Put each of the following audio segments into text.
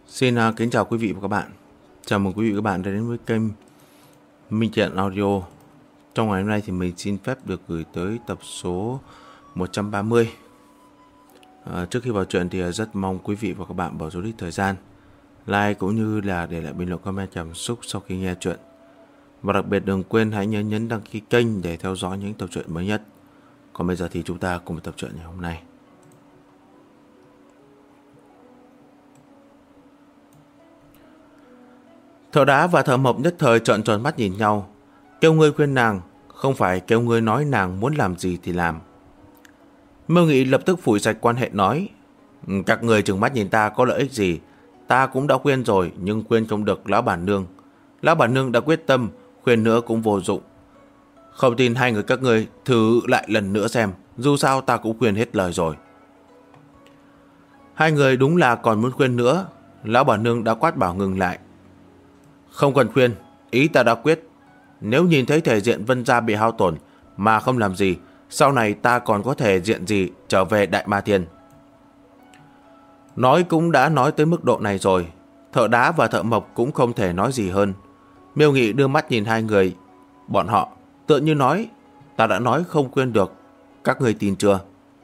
Xin kính chào quý vị và các bạn. Chào mừng quý vị và các bạn đã đến với kênh Minh Truyện Audio. Trong ngày hôm nay thì mình xin phép được gửi tới tập số 130. Trước khi vào chuyện thì rất mong quý vị và các bạn bỏ số ít thời gian like cũng như là để lại bình luận comment cảm xúc sau khi nghe chuyện. Và đặc biệt đừng quên hãy nhớ nhấn đăng ký kênh để theo dõi những tập truyện mới nhất. Còn bây giờ thì chúng ta cùng vào tập truyện ngày hôm nay. Thợ đá và thợ mộc nhất thời trợn tròn mắt nhìn nhau. Kêu ngươi khuyên nàng, không phải kêu ngươi nói nàng muốn làm gì thì làm. Mưu Nghị lập tức phủi sạch quan hệ nói: các người trừng mắt nhìn ta có lợi ích gì? Ta cũng đã khuyên rồi nhưng khuyên không được lão bản nương. Lão bản nương đã quyết tâm, khuyên nữa cũng vô dụng. Không tin hai người các ngươi thử lại lần nữa xem, dù sao ta cũng khuyên hết lời rồi. Hai người đúng là còn muốn khuyên nữa. Lão bản nương đã quát bảo ngừng lại. Không cần khuyên, ý ta đã quyết. Nếu nhìn thấy thể diện Vân gia bị hao tổn mà không làm gì, sau này ta còn có thể diện gì trở về Đại Ma Thiên. Nói cũng đã nói tới mức độ này rồi, thợ đá và thợ mộc cũng không thể nói gì hơn. Miêu Nghị đưa mắt nhìn hai người bọn họ, tựa như nói: ta đã nói không khuyên được, các người tin chưa?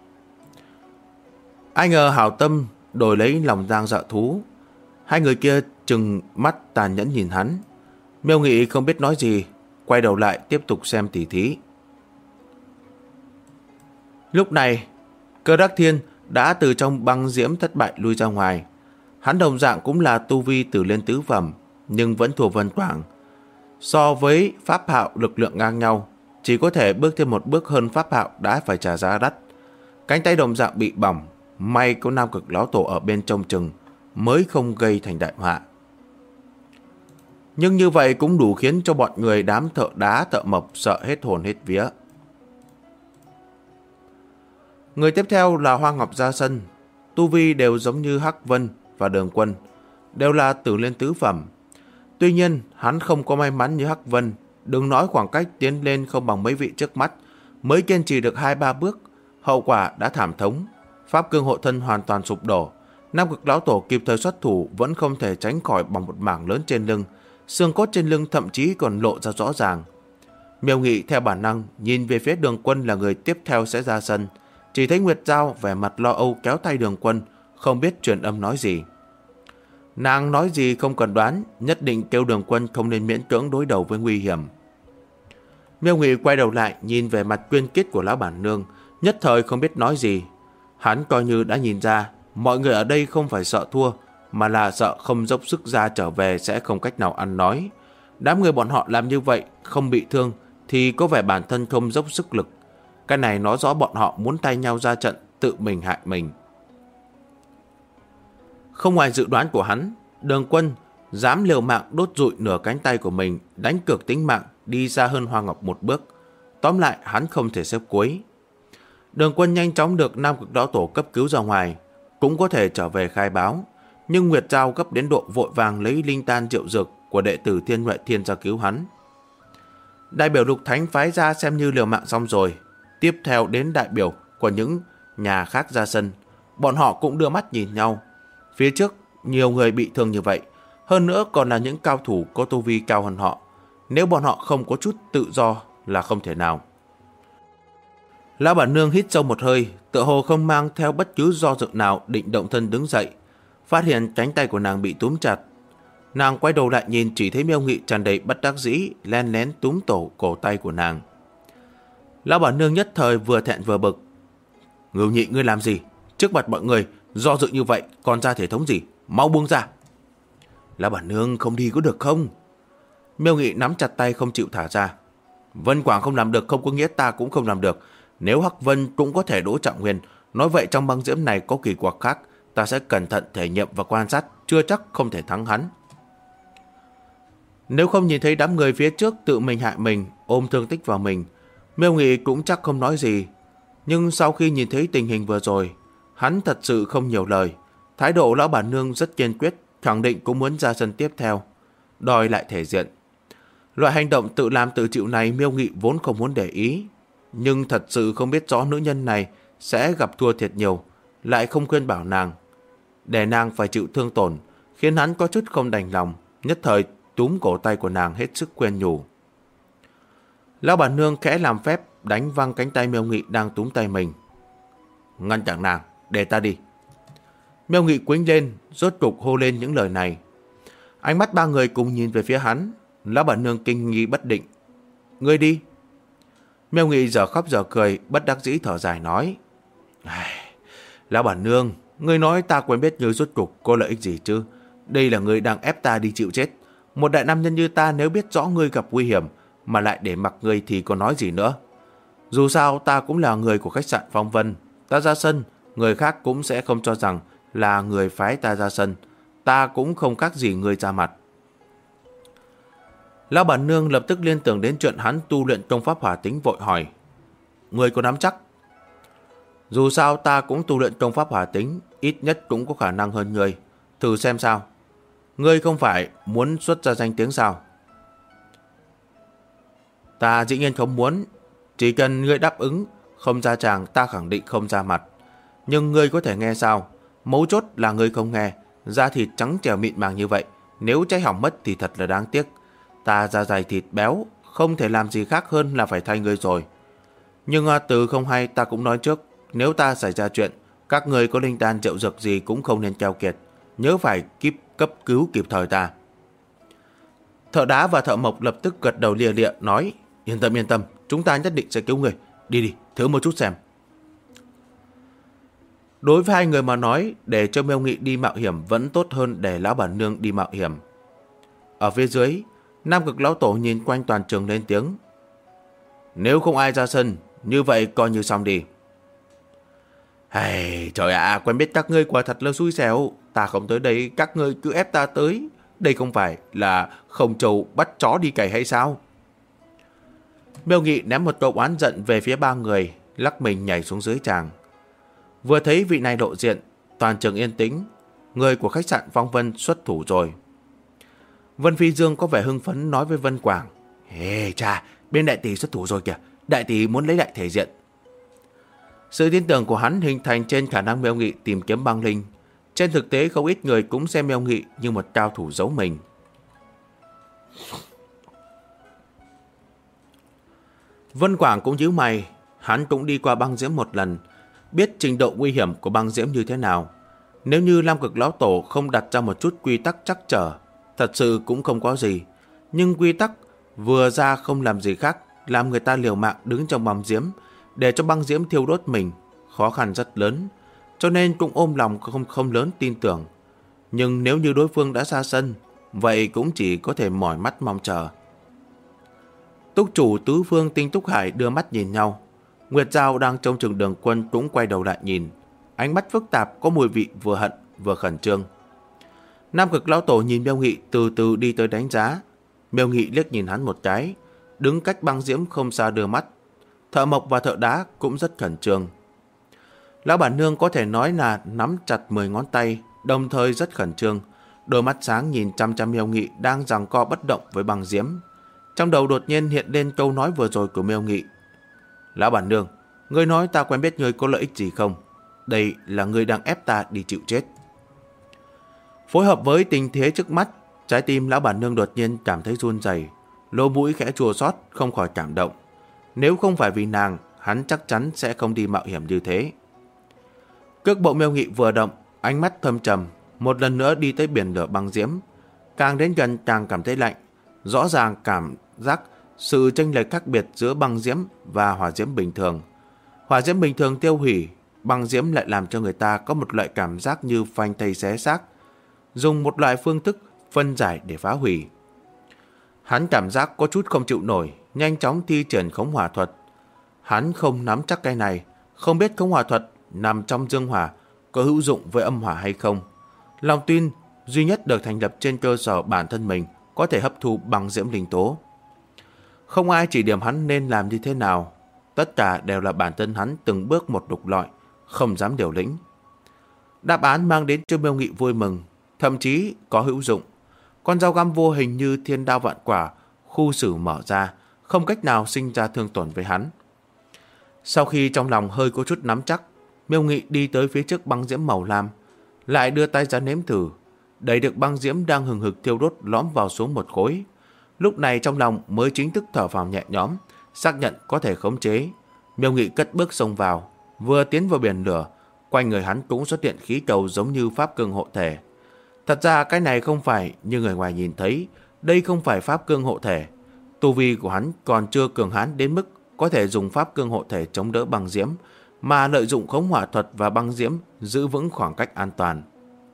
Ai ngờ hảo tâm đổi lấy lòng giang dạ thú. Hai người kia trừng mắt tàn nhẫn nhìn hắn. Miêu Nghị không biết nói gì, quay đầu lại tiếp tục xem tỉ thí. Lúc này, Cơ Đắc Thiên đã từ trong băng diễm thất bại lui ra ngoài. Hắn đồng dạng cũng là tu vi tử liên tứ phẩm, nhưng vẫn thua Vân Quảng. So với Pháp Hạo lực lượng ngang nhau, chỉ có thể bước thêm một bước hơn Pháp Hạo đã phải trả giá đắt. Cánh tay đồng dạng bị bỏng, may có Nam Cực Lão Tổ ở bên trong chừng mới không gây thành đại họa. Nhưng như vậy cũng đủ khiến cho bọn người đám thợ đá thợ mộc sợ hết hồn hết vía. Người tiếp theo là Hoa Ngọc ra sân. Tu vi đều giống như Hắc Vân và Đường Quân, đều là tử liên tứ phẩm. Tuy nhiên hắn không có may mắn như Hắc Vân. Đừng nói khoảng cách tiến lên không bằng mấy vị trước mắt, mới kiên trì được 2-3 bước, hậu quả đã thảm thống. Pháp cương hộ thân hoàn toàn sụp đổ. Nam Cực Lão Tổ kịp thời xuất thủ vẫn không thể tránh khỏi bằng một mảng lớn trên lưng. Xương cốt trên lưng thậm chí còn lộ ra rõ ràng. Miêu Nghị theo bản năng nhìn về phía Đường Quân là người tiếp theo sẽ ra sân. Chỉ thấy Nguyệt Giao vẻ mặt lo âu kéo tay Đường Quân, không biết truyền âm nói gì. Nàng nói gì không cần đoán, nhất định kêu Đường Quân không nên miễn cưỡng đối đầu với nguy hiểm. Miêu Nghị quay đầu lại nhìn về mặt quyên kết của lão bản nương, nhất thời không biết nói gì. Hắn coi như đã nhìn ra mọi người ở đây không phải sợ thua, mà là sợ không dốc sức ra trở về sẽ không cách nào ăn nói. Đám người bọn họ làm như vậy không bị thương thì có vẻ bản thân không dốc sức lực. Cái này nói rõ bọn họ muốn tay nhau ra trận, tự mình hại mình. Không ngoài dự đoán của hắn, Đường Quân dám liều mạng đốt rụi nửa cánh tay của mình, đánh cược tính mạng đi xa hơn Hoa Ngọc một bước. Tóm lại hắn không thể xếp cuối. Đường Quân nhanh chóng được Nam Cực Lão Tổ cấp cứu ra ngoài, cũng có thể trở về khai báo. Nhưng Nguyệt Giao gấp đến độ vội vàng lấy linh tan diệu dược của đệ tử Thiên Huệ Thiên ra cứu hắn. Đại biểu Lục Thánh phái ra xem như liều mạng xong rồi. Tiếp theo đến đại biểu của những nhà khác ra sân. Bọn họ cũng đưa mắt nhìn nhau. Phía trước nhiều người bị thương như vậy, hơn nữa còn là những cao thủ có tu vi cao hơn họ. Nếu bọn họ không có chút tự do là không thể nào. Lão bản nương hít sâu một hơi, tựa hồ không mang theo bất cứ do dự nào, định động thân đứng dậy. Phát hiện cánh tay của nàng bị túm chặt. Nàng quay đầu lại nhìn, chỉ thấy Miêu Nghị tràn đầy bất đắc dĩ len lén túm cổ tay của nàng. Lão bản nương nhất thời vừa thẹn vừa bực. Ngưu Nhị, ngươi làm gì? Trước mặt mọi người do dự như vậy còn ra thể thống gì? Mau buông ra. Lão bản nương, không đi có được không? Miêu Nghị nắm chặt tay không chịu thả ra. Vân Quảng không làm được không có nghĩa ta cũng không làm được. Nếu Hắc Vân cũng có thể đỗ Trạng Nguyên, nói vậy trong băng diễm này có kỳ quặc khác, ta sẽ cẩn thận thể nghiệm và quan sát, chưa chắc không thể thắng hắn. Nếu không nhìn thấy đám người phía trước tự mình hại mình, ôm thương tích vào mình, Miêu Nghị cũng chắc không nói gì. Nhưng sau khi nhìn thấy tình hình vừa rồi, hắn thật sự không nhiều lời. Thái độ lão bản nương rất kiên quyết, khẳng định cũng muốn ra sân tiếp theo, đòi lại thể diện. Loại hành động tự làm tự chịu này Miêu Nghị vốn không muốn để ý, nhưng thật sự không biết rõ nữ nhân này sẽ gặp thua thiệt nhiều, lại không khuyên bảo nàng. Để nàng phải chịu thương tổn, khiến hắn có chút không đành lòng, nhất thời túm cổ tay của nàng hết sức khuyên nhủ. Lão bản nương khẽ làm phép đánh văng cánh tay Miêu Nghị đang túm tay mình. Ngăn chặn nàng, để ta đi. Miêu Nghị quĩnh lên, rốt cục hô lên những lời này. Ánh mắt ba người cùng nhìn về phía hắn. Lão bản nương kinh nghi bất định. Ngươi đi. Miêu Nghị giờ khóc giờ cười, bất đắc dĩ thở dài nói. Lão bản nương, ngươi nói ta quen biết ngươi rốt cục có lợi ích gì chứ? Đây là ngươi đang ép ta đi chịu chết. Một đại nam nhân như ta nếu biết rõ ngươi gặp nguy hiểm mà lại để mặc ngươi thì có nói gì nữa. Dù sao ta cũng là người của khách sạn Phong Vân. Ta ra sân, người khác cũng sẽ không cho rằng là người phái ta ra sân. Ta cũng không khác gì ngươi ra mặt. Lão bản nương lập tức liên tưởng đến chuyện hắn tu luyện công pháp hỏa tính, vội hỏi. Ngươi có nắm chắc? Dù sao ta cũng tu luyện công pháp hỏa tính, ít nhất cũng có khả năng hơn ngươi. Thử xem sao. Ngươi không phải muốn xuất ra danh tiếng sao? Ta dĩ nhiên không muốn. Chỉ cần ngươi đáp ứng không ra tràng, ta khẳng định không ra mặt. Nhưng ngươi có thể nghe sao? Mấu chốt là ngươi không nghe. Da thịt trắng trẻo mịn màng như vậy, nếu cháy hỏng mất thì thật là đáng tiếc. Ta da dày thịt béo, không thể làm gì khác hơn là phải thay ngươi rồi. Nhưng từ không hay ta cũng nói trước, nếu ta xảy ra chuyện, các ngươi có linh đan rượu dược gì cũng không nên keo kiệt, nhớ phải cấp cứu kịp thời ta. Thợ đá và thợ mộc lập tức gật đầu lia lịa nói. Yên tâm, chúng ta nhất định sẽ cứu người. Đi, thử một chút xem. Đối với hai người mà nói, để cho Miêu Nghị đi mạo hiểm vẫn tốt hơn để lão bản nương đi mạo hiểm. Ở phía dưới, Nam Cực lão tổ nhìn quanh toàn trường lên tiếng. Nếu không ai ra sân, như vậy coi như xong đi. Trời ạ, quen biết các ngươi quả thật là xui xẻo. Ta không tới đây, các ngươi cứ ép ta tới. Đây không phải là không trâu bắt chó đi cày hay sao? Miêu Nghị ném một câu oán giận về phía ba người, lắc mình nhảy xuống dưới tràng. Vừa thấy vị này lộ diện, toàn trường yên tĩnh. Người của khách sạn Phong Vân xuất thủ rồi. Vân Phi Dương có vẻ hưng phấn nói với Vân Quảng. Cha, bên đại tỷ xuất thủ rồi kìa. Đại tỷ muốn lấy lại thể diện. Sự tin tưởng của hắn hình thành trên khả năng Miêu Nghị tìm kiếm băng linh. Trên thực tế không ít người cũng xem Miêu Nghị như một cao thủ giấu mình. Vân Quảng cũng nhíu mày. Hắn cũng đi qua băng diễm một lần, biết trình độ nguy hiểm của băng diễm như thế nào. Nếu như Nam Cực lão tổ không đặt ra một chút quy tắc chắc trở, thật sự cũng không có gì. Nhưng quy tắc vừa ra không làm gì khác, làm người ta liều mạng đứng trong băng diễm để cho băng diễm thiêu đốt mình, khó khăn rất lớn. Cho nên cũng ôm lòng không lớn tin tưởng. Nhưng nếu như đối phương đã ra sân, vậy cũng chỉ có thể mỏi mắt mong chờ. Túc chủ tứ phương Tinh Túc Hải đưa mắt nhìn nhau. Nguyệt Giao đang trông chừng Đường Quân cũng quay đầu lại nhìn. Ánh mắt phức tạp, có mùi vị vừa hận vừa khẩn trương. Nam Cực lão tổ nhìn Miêu Nghị từ từ đi tới đánh giá. Miêu Nghị liếc nhìn hắn một cái, đứng cách băng diễm không xa đưa mắt. Thợ mộc và thợ đá cũng rất khẩn trương. Lão bản nương có thể nói là nắm chặt 10 ngón tay, đồng thời rất khẩn trương. Đôi mắt sáng nhìn chăm chăm Miêu Nghị đang giằng co bất động với băng diễm. Trong đầu đột nhiên hiện lên câu nói vừa rồi của Miêu Nghị. Lão bản nương, ngươi nói ta quen biết ngươi có lợi ích gì không? Đây là ngươi đang ép ta đi chịu chết. Phối hợp với tình thế trước mắt, trái tim lão bản nương đột nhiên cảm thấy run rẩy, lỗ mũi khẽ chua xót, không khỏi cảm động. Nếu không phải vì nàng, hắn chắc chắn sẽ không đi mạo hiểm như thế. Cước bộ Miêu Nghị vừa động, ánh mắt thâm trầm, một lần nữa đi tới biển lửa băng diễm. Càng đến gần càng cảm thấy lạnh, rõ ràng cảm giác sự chênh lệch khác biệt giữa băng diễm và hỏa diễm bình thường. Hỏa diễm bình thường tiêu hủy, băng diễm lại làm cho người ta có một loại cảm giác như phanh thây xé xác, dùng một loại phương thức phân giải để phá hủy. Hắn cảm giác có chút không chịu nổi, nhanh chóng thi triển khống hỏa thuật. Hắn không nắm chắc cái này, không biết khống hỏa thuật nằm trong dương hỏa có hữu dụng với âm hỏa hay không. Lòng tin duy nhất được thành lập trên cơ sở bản thân mình có thể hấp thu băng diễm linh tố. Không ai chỉ điểm hắn nên làm như thế nào, tất cả đều là bản thân hắn từng bước một lục lọi, không dám điều lĩnh. Đáp án mang đến cho Miêu Nghị vui mừng, thậm chí có hữu dụng. Con dao găm vô hình như thiên đao vạn quả, khu xử mở ra, không cách nào sinh ra thương tổn với hắn. Sau khi trong lòng hơi có chút nắm chắc, Miêu Nghị đi tới phía trước băng diễm màu lam, lại đưa tay ra nếm thử. đẩy được băng diễm đang hừng hực thiêu đốt lõm vào xuống một khối. Lúc này trong lòng mới chính thức thở phào nhẹ nhõm, xác nhận có thể khống chế. Miêu Nghị cất bước xông vào, vừa tiến vào biển lửa, quanh người hắn cũng xuất hiện khí cầu giống như pháp cương hộ thể. Thật ra cái này không phải như người ngoài nhìn thấy, đây không phải pháp cương hộ thể. Tu vi của hắn còn chưa cường hãn đến mức có thể dùng pháp cương hộ thể chống đỡ băng diễm, mà lợi dụng khống hỏa thuật và băng diễm giữ vững khoảng cách an toàn.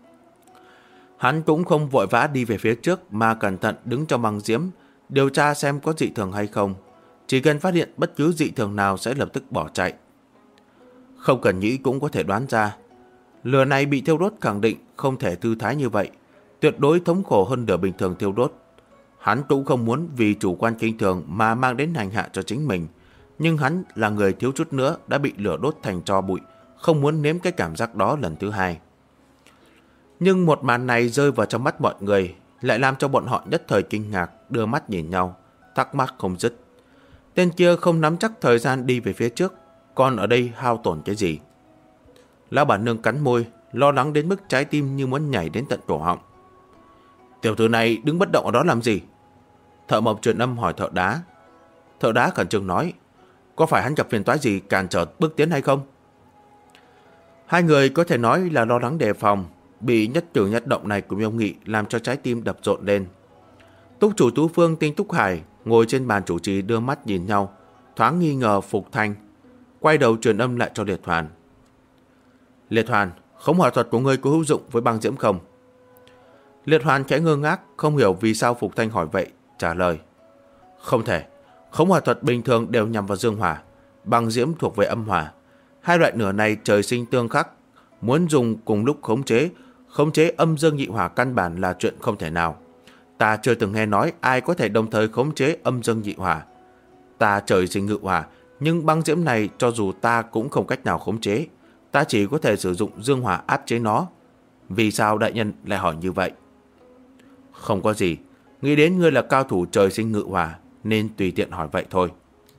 Hắn cũng không vội vã đi về phía trước mà cẩn thận đứng trong băng diễm, điều tra xem có dị thường hay không. Chỉ cần phát hiện bất cứ dị thường nào sẽ lập tức bỏ chạy. Không cần nghĩ cũng có thể đoán ra, lửa này bị thiêu đốt khẳng định không thể thư thái như vậy, tuyệt đối thống khổ hơn lửa bình thường thiêu đốt. Hắn cũng không muốn vì chủ quan kinh thường mà mang đến hành hạ cho chính mình, nhưng hắn là người thiếu chút nữa đã bị lửa đốt thành tro bụi, không muốn nếm cái cảm giác đó lần thứ hai. Nhưng một màn này rơi vào trong mắt mọi người lại làm cho bọn họ nhất thời kinh ngạc, đưa mắt nhìn nhau, thắc mắc không dứt. Tên kia không nắm chắc thời gian đi về phía trước, còn ở đây hao tổn cái gì? Lão bản nương cắn môi, lo lắng đến mức trái tim như muốn nhảy đến tận cổ họng. Tiểu tử này đứng bất động ở đó làm gì? Thợ mộc truyền âm hỏi thợ đá. Thợ đá khẩn trương nói, có phải hắn gặp phiền toái gì cản trở bước tiến hay không? Hai người có thể nói là lo lắng đề phòng, bị nhất cử nhất động này của Miêu Nghị làm cho trái tim đập rộn lên. Túc chủ Tú Phương Tinh Túc Hải ngồi trên bàn chủ trì đưa mắt nhìn nhau, thoáng nghi ngờ Phục Thanh, quay đầu truyền âm lại cho Liệt Hoàn. Liệt Hoàn, khống hỏa thuật của ngươi có hữu dụng với băng diễm không? Liệt Hoàn khẽ ngơ ngác, không hiểu vì sao Phục Thanh hỏi vậy, trả lời. Không thể, khống hỏa thuật bình thường đều nhằm vào dương hỏa, băng diễm thuộc về âm hỏa. Hai loại lửa này trời sinh tương khắc, muốn dùng cùng lúc khống chế âm dương nhị hỏa căn bản là chuyện không thể nào. Ta chưa từng nghe nói ai có thể đồng thời khống chế âm dương nhị hỏa. Ta trời sinh ngự hỏa, nhưng băng diễm này cho dù ta cũng không cách nào khống chế, ta chỉ có thể sử dụng dương hỏa áp chế nó. Vì sao đại nhân lại hỏi như vậy? Không có gì, nghĩ đến ngươi là cao thủ trời sinh ngự hỏa nên tùy tiện hỏi vậy thôi.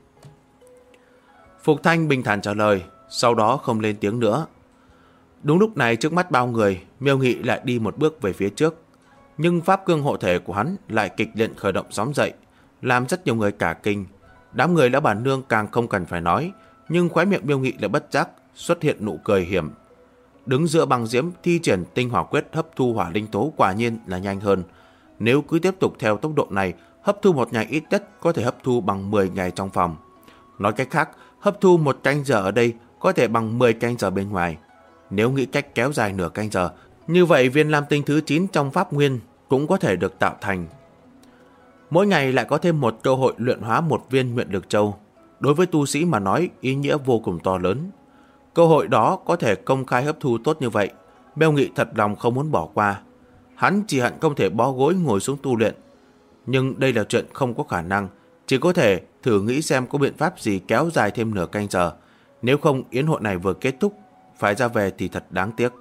Phục Thanh bình thản trả lời, sau đó không lên tiếng nữa. Đúng lúc này trước mắt bao người, Miêu Nghị lại đi một bước về phía trước, nhưng pháp cương hộ thể của hắn lại kịch liệt khởi động sóng dậy, làm rất nhiều người cả kinh. Đám người lão bản nương càng không cần phải nói, nhưng khóe miệng Miêu Nghị lại bất giác xuất hiện nụ cười hiểm. Đứng giữa băng diễm thi triển tinh hỏa quyết hấp thu hỏa linh tố quả nhiên là nhanh hơn. Nếu cứ tiếp tục theo tốc độ này, hấp thu một ngày ít nhất có thể hấp thu bằng 10 ngày trong phòng. Nói cách khác, hấp thu 1 canh giờ ở đây có thể bằng 10 canh giờ bên ngoài. Nếu nghĩ cách kéo dài nửa canh giờ, như vậy viên lam tinh thứ 9 trong pháp nguyên cũng có thể được tạo thành. Mỗi ngày lại có thêm một cơ hội luyện hóa một viên nguyện lực châu. Đối với tu sĩ mà nói, ý nghĩa vô cùng to lớn. Cơ hội đó có thể công khai hấp thu tốt như vậy, Miêu Nghị thật lòng không muốn bỏ qua. Hắn chỉ hận không thể bó gối ngồi xuống tu luyện. Nhưng đây là chuyện không có khả năng, chỉ có thể thử nghĩ xem có biện pháp gì kéo dài thêm nửa canh giờ. Nếu không, yến hội này vừa kết thúc, phải ra về thì thật đáng tiếc.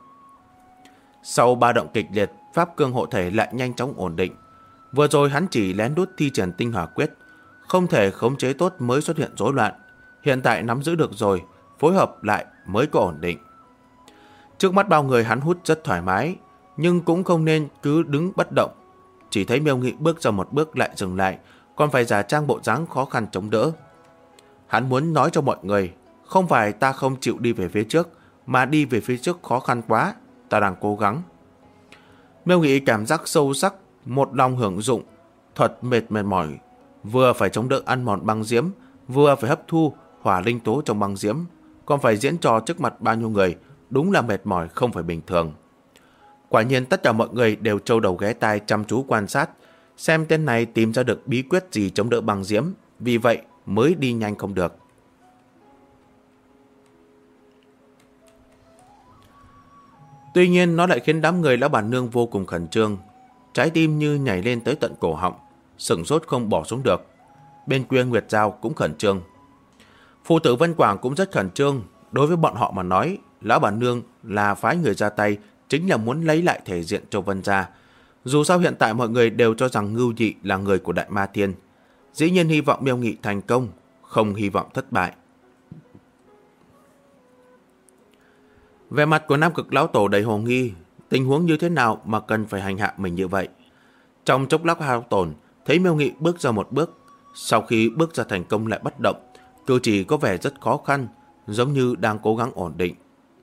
Sau 3 động kịch liệt, pháp cương hộ thể lại nhanh chóng ổn định. Vừa rồi hắn chỉ lén lút thi triển tinh hỏa quyết, không thể khống chế tốt mới xuất hiện rối loạn. Hiện tại nắm giữ được rồi, phối hợp lại mới có ổn định. Trước mắt bao người hắn hút rất thoải mái, nhưng cũng không nên cứ đứng bất động. Chỉ thấy Miêu Nghị bước ra một bước lại dừng lại, còn phải giả trang bộ dáng khó khăn chống đỡ. Hắn muốn nói cho mọi người, không phải ta không chịu đi về phía trước, mà đi về phía trước khó khăn quá, ta đang cố gắng. Miêu Nghị cảm giác sâu sắc, một lòng hưởng dụng thuật mệt mỏi, vừa phải chống đỡ ăn mòn băng diễm, vừa phải hấp thu hỏa linh tố trong băng diễm, còn phải diễn trò trước mặt bao nhiêu người, đúng là mệt mỏi không phải bình thường. Quả nhiên tất cả mọi người đều trâu đầu ghé tai chăm chú quan sát, xem tên này tìm ra được bí quyết gì chống đỡ băng diễm, vì vậy mới đi nhanh không được. Tuy nhiên nó lại khiến đám người lão bản nương vô cùng khẩn trương, trái tim như nhảy lên tới tận cổ họng, sửng sốt không bỏ xuống được. Bên kia Nguyệt Giao cũng khẩn trương. Phụ tử Vân Quảng cũng rất khẩn trương. Đối với bọn họ mà nói, lão bản nương là phái người ra tay, chính là muốn lấy lại thể diện cho Vân gia. Dù sao hiện tại mọi người đều cho rằng Ngưu Nhị là người của Đại Ma Thiên, dĩ nhiên hy vọng Miêu Nghị thành công, không hy vọng thất bại. Vẻ mặt của Nam Cực lão tổ đầy hồ nghi, tình huống như thế nào mà cần phải hành hạ mình như vậy. Trong chốc lát hao tổn, thấy Miêu Nghị bước ra một bước. Sau khi bước ra thành công lại bất động, cử chỉ có vẻ rất khó khăn, giống như đang cố gắng ổn định.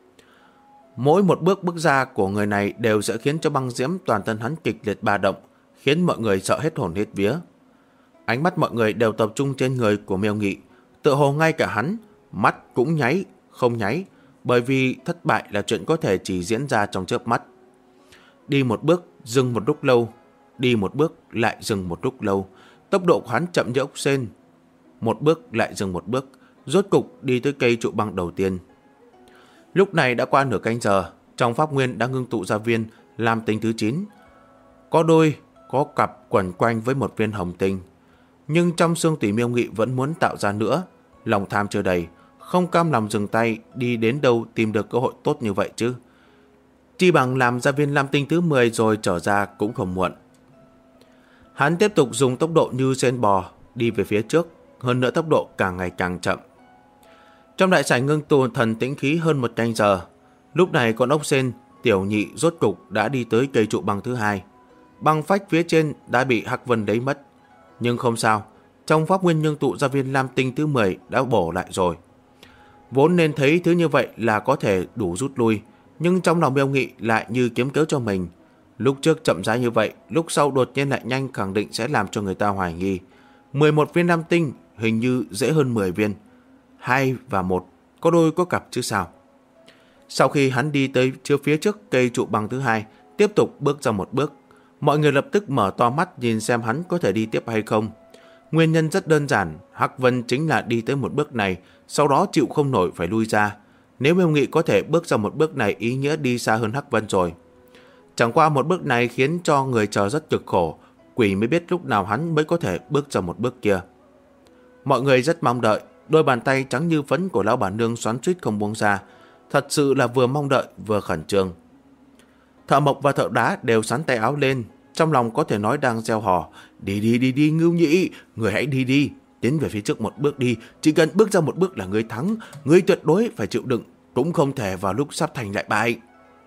Mỗi một bước ra của người này đều sẽ khiến cho băng diễm toàn thân hắn kịch liệt ba động, khiến mọi người sợ hết hồn hết vía. Ánh mắt mọi người đều tập trung trên người của Miêu Nghị, tựa hồ ngay cả hắn, mắt cũng nháy, không nháy, bởi vì thất bại là chuyện có thể chỉ diễn ra trong chớp mắt. Đi một bước, dừng một lúc lâu, đi một bước, lại dừng một lúc lâu, tốc độ của hắn chậm như ốc sên. Một bước lại dừng một bước, rốt cục đi tới cây trụ băng đầu tiên. Lúc này đã qua nửa canh giờ, trong pháp nguyên đã ngưng tụ ra viên lam tinh thứ 9. Có đôi, có cặp quẩn quanh với một viên hồng tinh. Nhưng trong xương tủy Miêu Nghị vẫn muốn tạo ra nữa, lòng tham chưa đầy, không cam lòng dừng tay, đi đến đâu tìm được cơ hội tốt như vậy chứ. Chi bằng làm ra viên lam tinh thứ 10 rồi trở ra cũng không muộn. Hắn tiếp tục dùng tốc độ như sên bò đi về phía trước, hơn nữa tốc độ càng ngày càng chậm. Trong đại sảnh ngưng tụ thần tĩnh khí hơn một canh giờ, lúc này con ốc sên tiểu nhị rốt cục đã đi tới cây trụ băng thứ 2. Băng phách phía trên đã bị Hắc Vân đấy mất, nhưng không sao, trong pháp nguyên ngưng tụ ra viên lam tinh thứ 10 đã bổ lại rồi. Vốn nên thấy thứ như vậy là có thể đủ rút lui, nhưng trong lòng Miêu Nghị lại như kiếm cớ cho mình. Lúc trước chậm rãi như vậy, lúc sau đột nhiên lại nhanh, khẳng định sẽ làm cho người ta hoài nghi. 11 viên lam tinh hình như dễ hơn 10 viên. 2 và 1 có đôi có cặp chứ sao. Sau khi hắn đi tới phía trước cây trụ băng thứ 2, tiếp tục bước ra một bước, mọi người lập tức mở to mắt nhìn xem hắn có thể đi tiếp hay không. Nguyên nhân rất đơn giản, Hắc Vân chính là đi tới một bước này, sau đó chịu không nổi phải lui ra. Nếu Miêu Nghị có thể bước ra một bước này, ý nghĩa đi xa hơn Hắc Vân rồi. Chẳng qua một bước này khiến cho người chờ rất cực khổ, quỷ mới biết lúc nào hắn mới có thể bước ra một bước kia. Mọi người rất mong đợi, đôi bàn tay trắng như phấn của lão bản nương xoắn xuýt không buông ra, thật sự là vừa mong đợi vừa khẩn trương. Thợ mộc và thợ đá đều sắn tay áo lên, trong lòng có thể nói đang reo hò. Đi, Ngưu Nhị, người hãy đi, tiến về phía trước một bước đi, chỉ cần bước ra một bước là người thắng, người tuyệt đối phải chịu đựng, cũng không thể vào lúc sắp thành lại bại.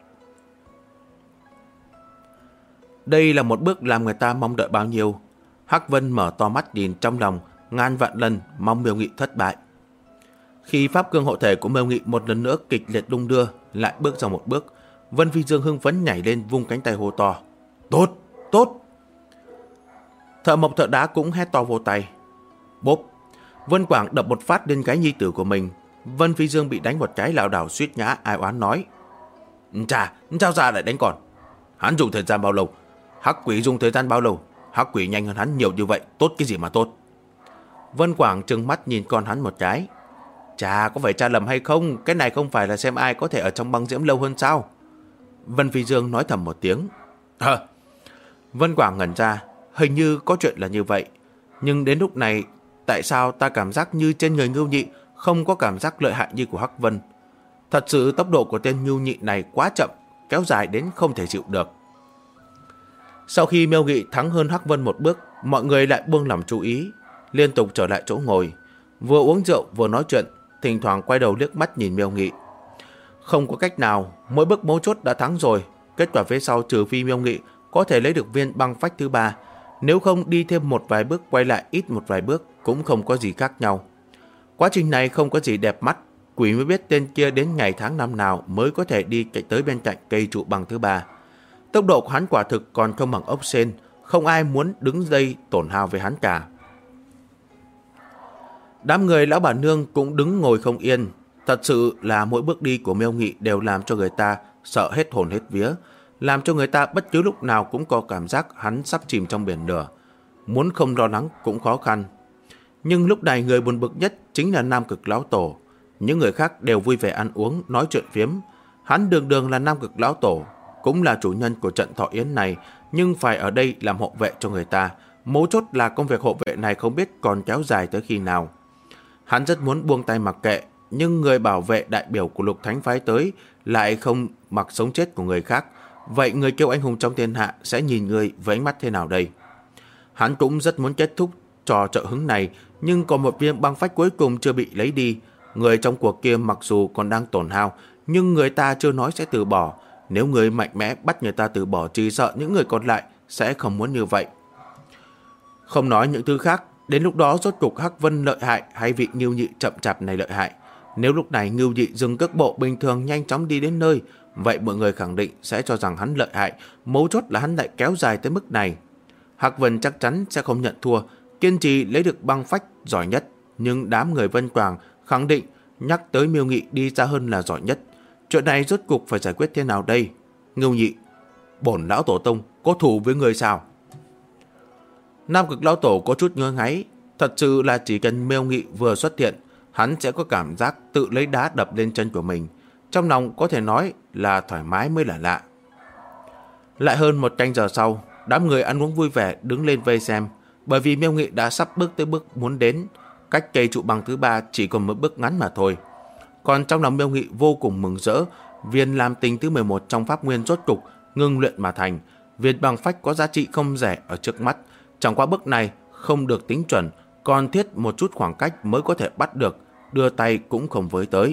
Đây là một bước làm người ta mong đợi bao nhiêu. Hắc Vân mở to mắt nhìn, trong lòng ngàn vạn lần mong Miêu Nghị thất bại. Khi pháp cương hộ thể của Miêu Nghị một lần nữa kịch liệt đung đưa, lại bước ra một bước, Vân Phi Dương hưng phấn nhảy lên, vung cánh tay hô to. Tốt! Thợ mộc thợ đá cũng hét to vô tay. Bốp! Vân Quảng đập một phát lên cái nhi tử của mình. Vân Phi Dương bị đánh một cái lảo đảo suýt ngã, ai oán nói. Chà, sao ra lại đánh còn? Hắn dùng thời gian bao lâu? Hắc Quỷ dùng thời gian bao lâu? Hắc Quỷ nhanh hơn hắn nhiều như vậy, tốt cái gì mà tốt? Vân Quảng trừng mắt nhìn con hắn một cái. Chà, có phải cha lầm hay không? Cái này không phải là xem ai có thể ở trong băng diễm lâu hơn sao? Vân Phi Dương nói thầm một tiếng. Vân Quảng ngẩn ra, hình như có chuyện là như vậy. Nhưng đến lúc này, tại sao ta cảm giác như trên người Ngưu Nhị không có cảm giác lợi hại như của Hắc Vân? Thật sự tốc độ của tên Ngưu Nhị này quá chậm, kéo dài đến không thể chịu được. Sau khi Miêu Nghị thắng hơn Hắc Vân một bước, mọi người lại buông lỏng chú ý, liên tục trở lại chỗ ngồi, vừa uống rượu vừa nói chuyện, thỉnh thoảng quay đầu liếc mắt nhìn Miêu Nghị. Không có cách nào, mỗi bước mấu chốt đã thắng rồi, kết quả phía sau trừ phi Miêu Nghị có thể lấy được viên băng phách thứ 3, nếu không đi thêm một vài bước quay lại ít một vài bước cũng không có gì khác nhau. Quá trình này không có gì đẹp mắt, quỷ mới biết tên kia đến ngày tháng năm nào mới có thể đi tới bên cạnh cây trụ băng thứ 3. Tốc độ của hắn quả thực còn không bằng ốc sên, không ai muốn đứng đây tổn hao với hắn cả. Đám người lão bản nương cũng đứng ngồi không yên. Thật sự là mỗi bước đi của Miêu Nghị đều làm cho người ta sợ hết hồn hết vía, làm cho người ta bất cứ lúc nào cũng có cảm giác hắn sắp chìm trong biển lửa. Muốn không lo lắng cũng khó khăn. Nhưng lúc này người buồn bực nhất chính là Nam Cực Lão Tổ. Những người khác đều vui vẻ ăn uống, nói chuyện phiếm. Hắn đường đường là Nam Cực Lão Tổ, cũng là chủ nhân của trận thọ yến này, nhưng phải ở đây làm hộ vệ cho người ta. Mấu chốt là công việc hộ vệ này không biết còn kéo dài tới khi nào. Hắn rất muốn buông tay mặc kệ, nhưng người bảo vệ đại biểu của Lục Thánh phái tới lại không mặc sống chết của người khác. Vậy người kêu anh hùng trong thiên hạ sẽ nhìn người với ánh mắt thế nào đây? Hắn cũng rất muốn kết thúc trò trợ hứng này, nhưng còn một viên băng phách cuối cùng chưa bị lấy đi. Người trong cuộc kia mặc dù còn đang tổn hao, nhưng người ta chưa nói sẽ từ bỏ. Nếu người mạnh mẽ bắt người ta từ bỏ, chỉ sợ những người còn lại sẽ không muốn như vậy. Không nói những thứ khác, đến lúc đó rốt cục Hắc Vân lợi hại hay vị Ngưu Nhị chậm chạp này lợi hại? Nếu lúc này Ngưu Nhị dừng cước bộ bình thường nhanh chóng đi đến nơi, vậy mọi người khẳng định sẽ cho rằng hắn lợi hại, mấu chốt là hắn lại kéo dài tới mức này. Hắc Vân chắc chắn sẽ không nhận thua, kiên trì lấy được băng phách giỏi nhất, nhưng đám người Vân Quảng khẳng định nhắc tới Miêu Nghị đi xa hơn là giỏi nhất. Chuyện này rốt cục phải giải quyết thế nào đây? Ngưu Nhị, bổn lão tổ tông có thù với người sao? Nam Cực lão tổ có chút ngơ ngáy, thật sự là chỉ cần Miêu Nghị vừa xuất hiện, hắn sẽ có cảm giác tự lấy đá đập lên chân của mình. Trong lòng có thể nói là thoải mái mới là lạ. Lại hơn một canh giờ sau, đám người ăn uống vui vẻ đứng lên vây xem, bởi vì Miêu Nghị đã sắp bước tới bước muốn đến, cách cây trụ băng thứ 3 chỉ còn một bước ngắn mà thôi. Còn trong lòng Miêu Nghị vô cùng mừng rỡ, viên lam tinh thứ 11 trong pháp nguyên rốt cục ngưng luyện mà thành, viên băng phách có giá trị không rẻ ở trước mắt, chẳng qua bước này không được tính chuẩn, còn thiết một chút khoảng cách mới có thể bắt được, đưa tay cũng không với tới.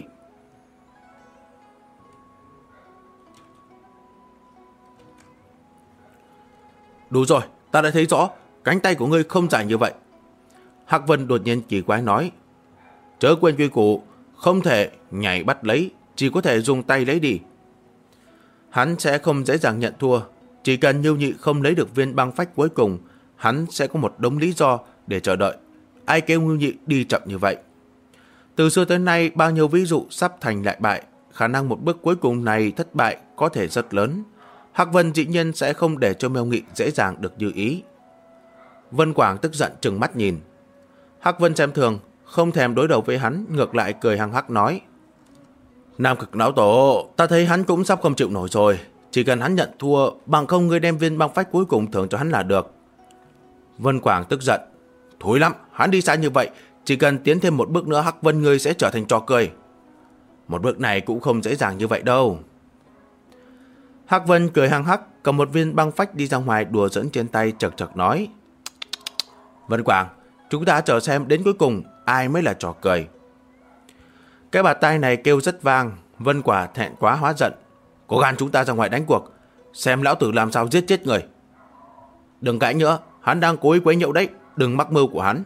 Đủ rồi, ta đã thấy rõ, cánh tay của ngươi không dài như vậy. Hắc Vân đột nhiên kỳ quái nói, chớ quên quy củ, không thể nhảy bắt lấy, chỉ có thể dùng tay lấy đi. Hắn sẽ không dễ dàng nhận thua, chỉ cần Ngưu Nhị không lấy được viên băng phách cuối cùng, hắn sẽ có một đống lý do để chờ đợi. Ai kêu Ngưu Nhị đi chậm như vậy? Từ xưa tới nay, bao nhiêu ví dụ sắp thành lại bại, khả năng một bước cuối cùng này thất bại có thể rất lớn. Hắc Vân dĩ nhiên sẽ không để cho Miêu Nghị dễ dàng được như ý. Vân Quảng tức giận trừng mắt nhìn. Hắc Vân xem thường, không thèm đối đầu với hắn, ngược lại cười hăng hắc nói, Nam Cực lão tổ, ta thấy hắn cũng sắp không chịu nổi rồi, chỉ cần hắn nhận thua, bằng không ngươi đem viên băng phách cuối cùng thưởng cho hắn là được. Vân Quảng tức giận, thối lắm, hắn đi xa như vậy, chỉ cần tiến thêm một bước nữa Hắc Vân ngươi sẽ trở thành trò cười. Một bước này cũng không dễ dàng như vậy đâu. Hắc Vân cười hăng hắc, cầm một viên băng phách đi ra ngoài đùa giỡn trên tay, chật chật nói, Vân Quảng, chúng ta chờ xem đến cuối cùng ai mới là trò cười. Cái bạt tai này kêu rất vang, Vân Quả thẹn quá hóa giận, có gan chúng ta ra ngoài đánh cuộc, xem lão tử làm sao giết chết người. Đừng cãi nữa, hắn đang cố ý quấy nhiễu đấy, đừng mắc mưu của hắn.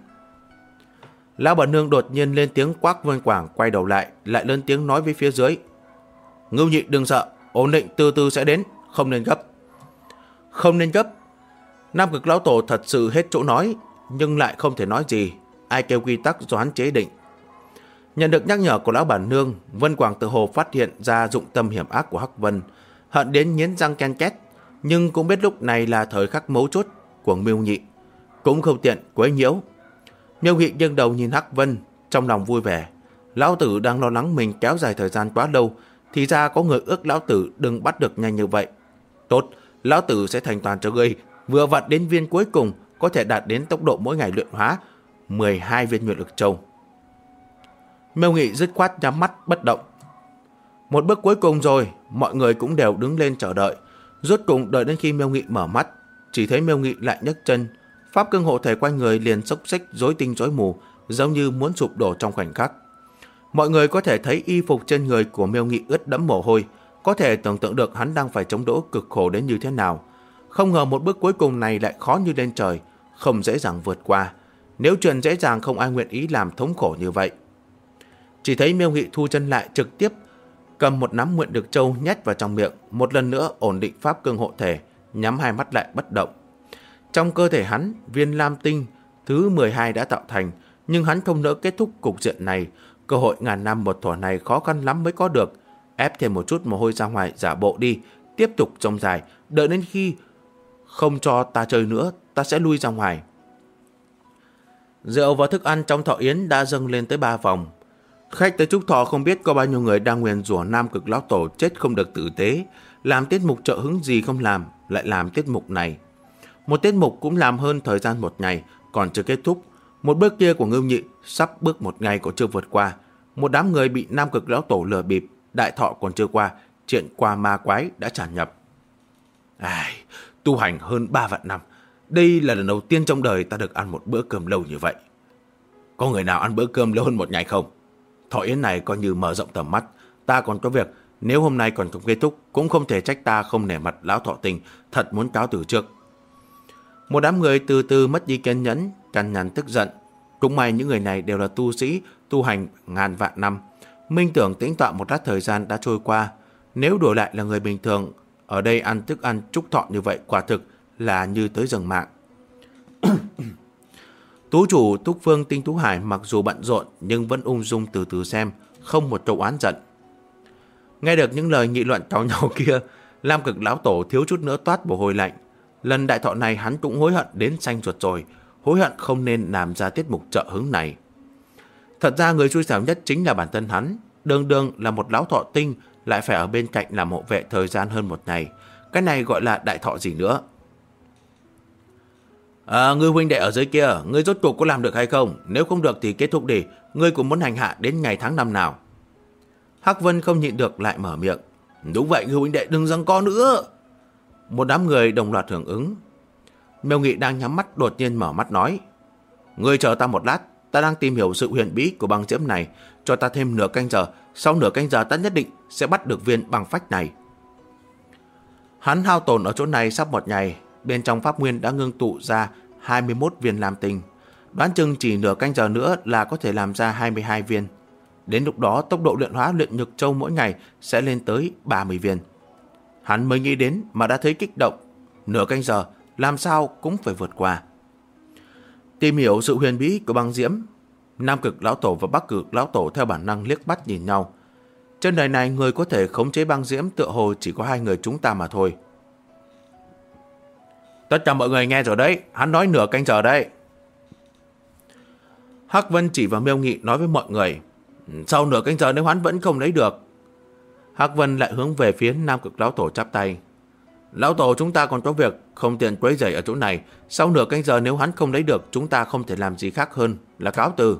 Lão bà nương đột nhiên lên tiếng quát Vân Quảng quay đầu lại lên tiếng nói với phía dưới, Ngưu Nhị đừng sợ, ổn định từ từ sẽ đến, không nên gấp. Không nên gấp. Nam Cực lão tổ thật sự hết chỗ nói, nhưng lại không thể nói gì, ai kêu quy tắc do hắn chế định. Nhận được nhắc nhở của lão bản nương, Vân Quảng tự hồ phát hiện ra dụng tâm hiểm ác của Hắc Vân, hận đến nghiến răng ken két, nhưng cũng biết lúc này là thời khắc mấu chốt của Miêu Nhị, cũng không tiện quấy nhiễu. Miêu Nhị nghiêng đầu nhìn Hắc Vân, trong lòng vui vẻ. Lão tử đang lo lắng mình kéo dài thời gian quá lâu, thì ra có người ước lão tử đừng bắt được nhanh như vậy. Tốt, lão tử sẽ thành toàn cho ngươi, vừa vặn đến viên cuối cùng có thể đạt đến tốc độ mỗi ngày luyện hóa 12 viên Nguyệt Lực Châu. Miêu Nghị dứt khoát nhắm mắt bất động. Một bước cuối cùng rồi, mọi người cũng đều đứng lên chờ đợi. Rốt cùng đợi đến khi Miêu Nghị mở mắt, chỉ thấy Miêu Nghị lại nhấc chân, pháp cương hộ thể quanh người liền xốc xếch rối tinh rối mù, giống như muốn sụp đổ trong khoảnh khắc. Mọi người có thể thấy y phục trên người của Miêu Nghị ướt đẫm mồ hôi, có thể tưởng tượng được hắn đang phải chống đỡ cực khổ đến như thế nào. Không ngờ một bước cuối cùng này lại khó như lên trời, không dễ dàng vượt qua. Nếu chuyện dễ dàng không ai nguyện ý làm thống khổ như vậy. Chỉ thấy Miêu Nghị thu chân lại, trực tiếp cầm một nắm Nguyệt Lực Châu nhét vào trong miệng, một lần nữa ổn định pháp cương hộ thể, nhắm hai mắt lại bất động. Trong cơ thể hắn, viên lam tinh thứ 12 đã tạo thành, nhưng hắn không nỡ kết thúc cục diện này. Cơ hội ngàn năm một thuở này khó khăn lắm mới có được. Ép thêm một chút mồ hôi ra ngoài giả bộ đi, tiếp tục trông dài, đợi đến khi không cho ta chơi nữa, ta sẽ lui ra ngoài. Rượu và thức ăn trong thọ yến đã dâng lên tới 3 vòng. Khách tới chúc thọ không biết có bao nhiêu người đang nguyền rủa Nam Cực lão tổ chết không được tử tế, làm tiết mục trợ hứng gì không làm, lại làm tiết mục này. Một tiết mục cũng làm hơn thời gian một ngày, còn chưa kết thúc. Một bước kia của Ngưu Nhị sắp bước một ngày còn chưa vượt qua. Một đám người bị Nam Cực lão tổ lừa bịp, đại thọ còn chưa qua, chuyện qua ma quái đã tràn nhập. Tu hành hơn 3 vạn năm, đây là lần đầu tiên trong đời ta được ăn một bữa cơm lâu như vậy. Có người nào ăn bữa cơm lâu hơn một ngày không? Thọ yến này coi như mở rộng tầm mắt, ta còn có việc Nếu hôm nay còn không kết thúc, cũng không thể trách ta không nể mặt lão thọ tinh, thật muốn cáo từ trước. Một đám người từ từ mất đi kiên nhẫn, cằn nhằn tức giận. Cũng may những người này đều là tu sĩ, tu hành ngàn vạn năm. Minh tưởng tĩnh tọa một lát thời gian đã trôi qua. Nếu đổi lại là người bình thường, ở đây ăn thức ăn chúc thọ như vậy quả thực là như tới rừng mạng. Tú chủ Túc Phương Tinh Tú Hải mặc dù bận rộn nhưng vẫn ung dung từ từ xem, không một câu oán giận. Nghe được những lời nghị luận cãi nhau kia, Lam Cực lão tổ thiếu chút nữa toát mồ hôi lạnh. Lần đại thọ này hắn cũng hối hận đến xanh ruột rồi, hối hận không nên làm ra tiết mục trợ hứng này. Thật ra người xui xẻo nhất chính là bản thân hắn, đương đương là một lão thọ tinh lại phải ở bên cạnh làm hộ vệ thời gian hơn một ngày. Cái này gọi là đại thọ gì nữa? Ngươi huynh đệ ở dưới kia, ngươi rốt cuộc có làm được hay không? Nếu không được thì kết thúc đi, ngươi cũng muốn hành hạ đến ngày tháng năm nào? Hắc Vân không nhịn được lại mở miệng. Đúng vậy, ngươi huynh đệ đừng giằng co nữa. Một đám người đồng loạt hưởng ứng. Miêu Nghị đang nhắm mắt đột nhiên mở mắt nói. Ngươi chờ ta một lát, ta đang tìm hiểu sự huyền bí của băng diễm này, cho ta thêm nửa canh giờ, sau nửa canh giờ ta nhất định sẽ bắt được viên băng phách này. Hắn hao tổn ở chỗ này sắp một ngày, bên trong pháp nguyên đã ngưng tụ ra 21 viên lam tinh. Đoán chừng chỉ nửa canh giờ nữa là có thể làm ra 22 viên. Đến lúc đó tốc độ luyện hóa luyện nhược châu mỗi ngày sẽ lên tới 30 viên. Hắn mới nghĩ đến mà đã thấy kích động. Nửa canh giờ làm sao cũng phải vượt qua. Tìm hiểu sự huyền bí của băng diễm, Nam Cực lão tổ và Bắc Cực lão tổ theo bản năng liếc mắt nhìn nhau. Trên đời này người có thể khống chế băng diễm tựa hồ chỉ có hai người chúng ta mà thôi. Tất cả mọi người nghe rồi đấy, hắn nói nửa canh giờ đấy. Hắc Vân chỉ vào Miêu Nghị nói với mọi người. Sau nửa canh giờ nếu hắn vẫn không lấy được. Hắc Vân lại hướng về phía Nam Cực lão tổ chắp tay. Lão tổ, chúng ta còn có việc không tiện quấy rầy ở chỗ này. Sau nửa canh giờ nếu hắn không lấy được, chúng ta không thể làm gì khác hơn là cáo từ.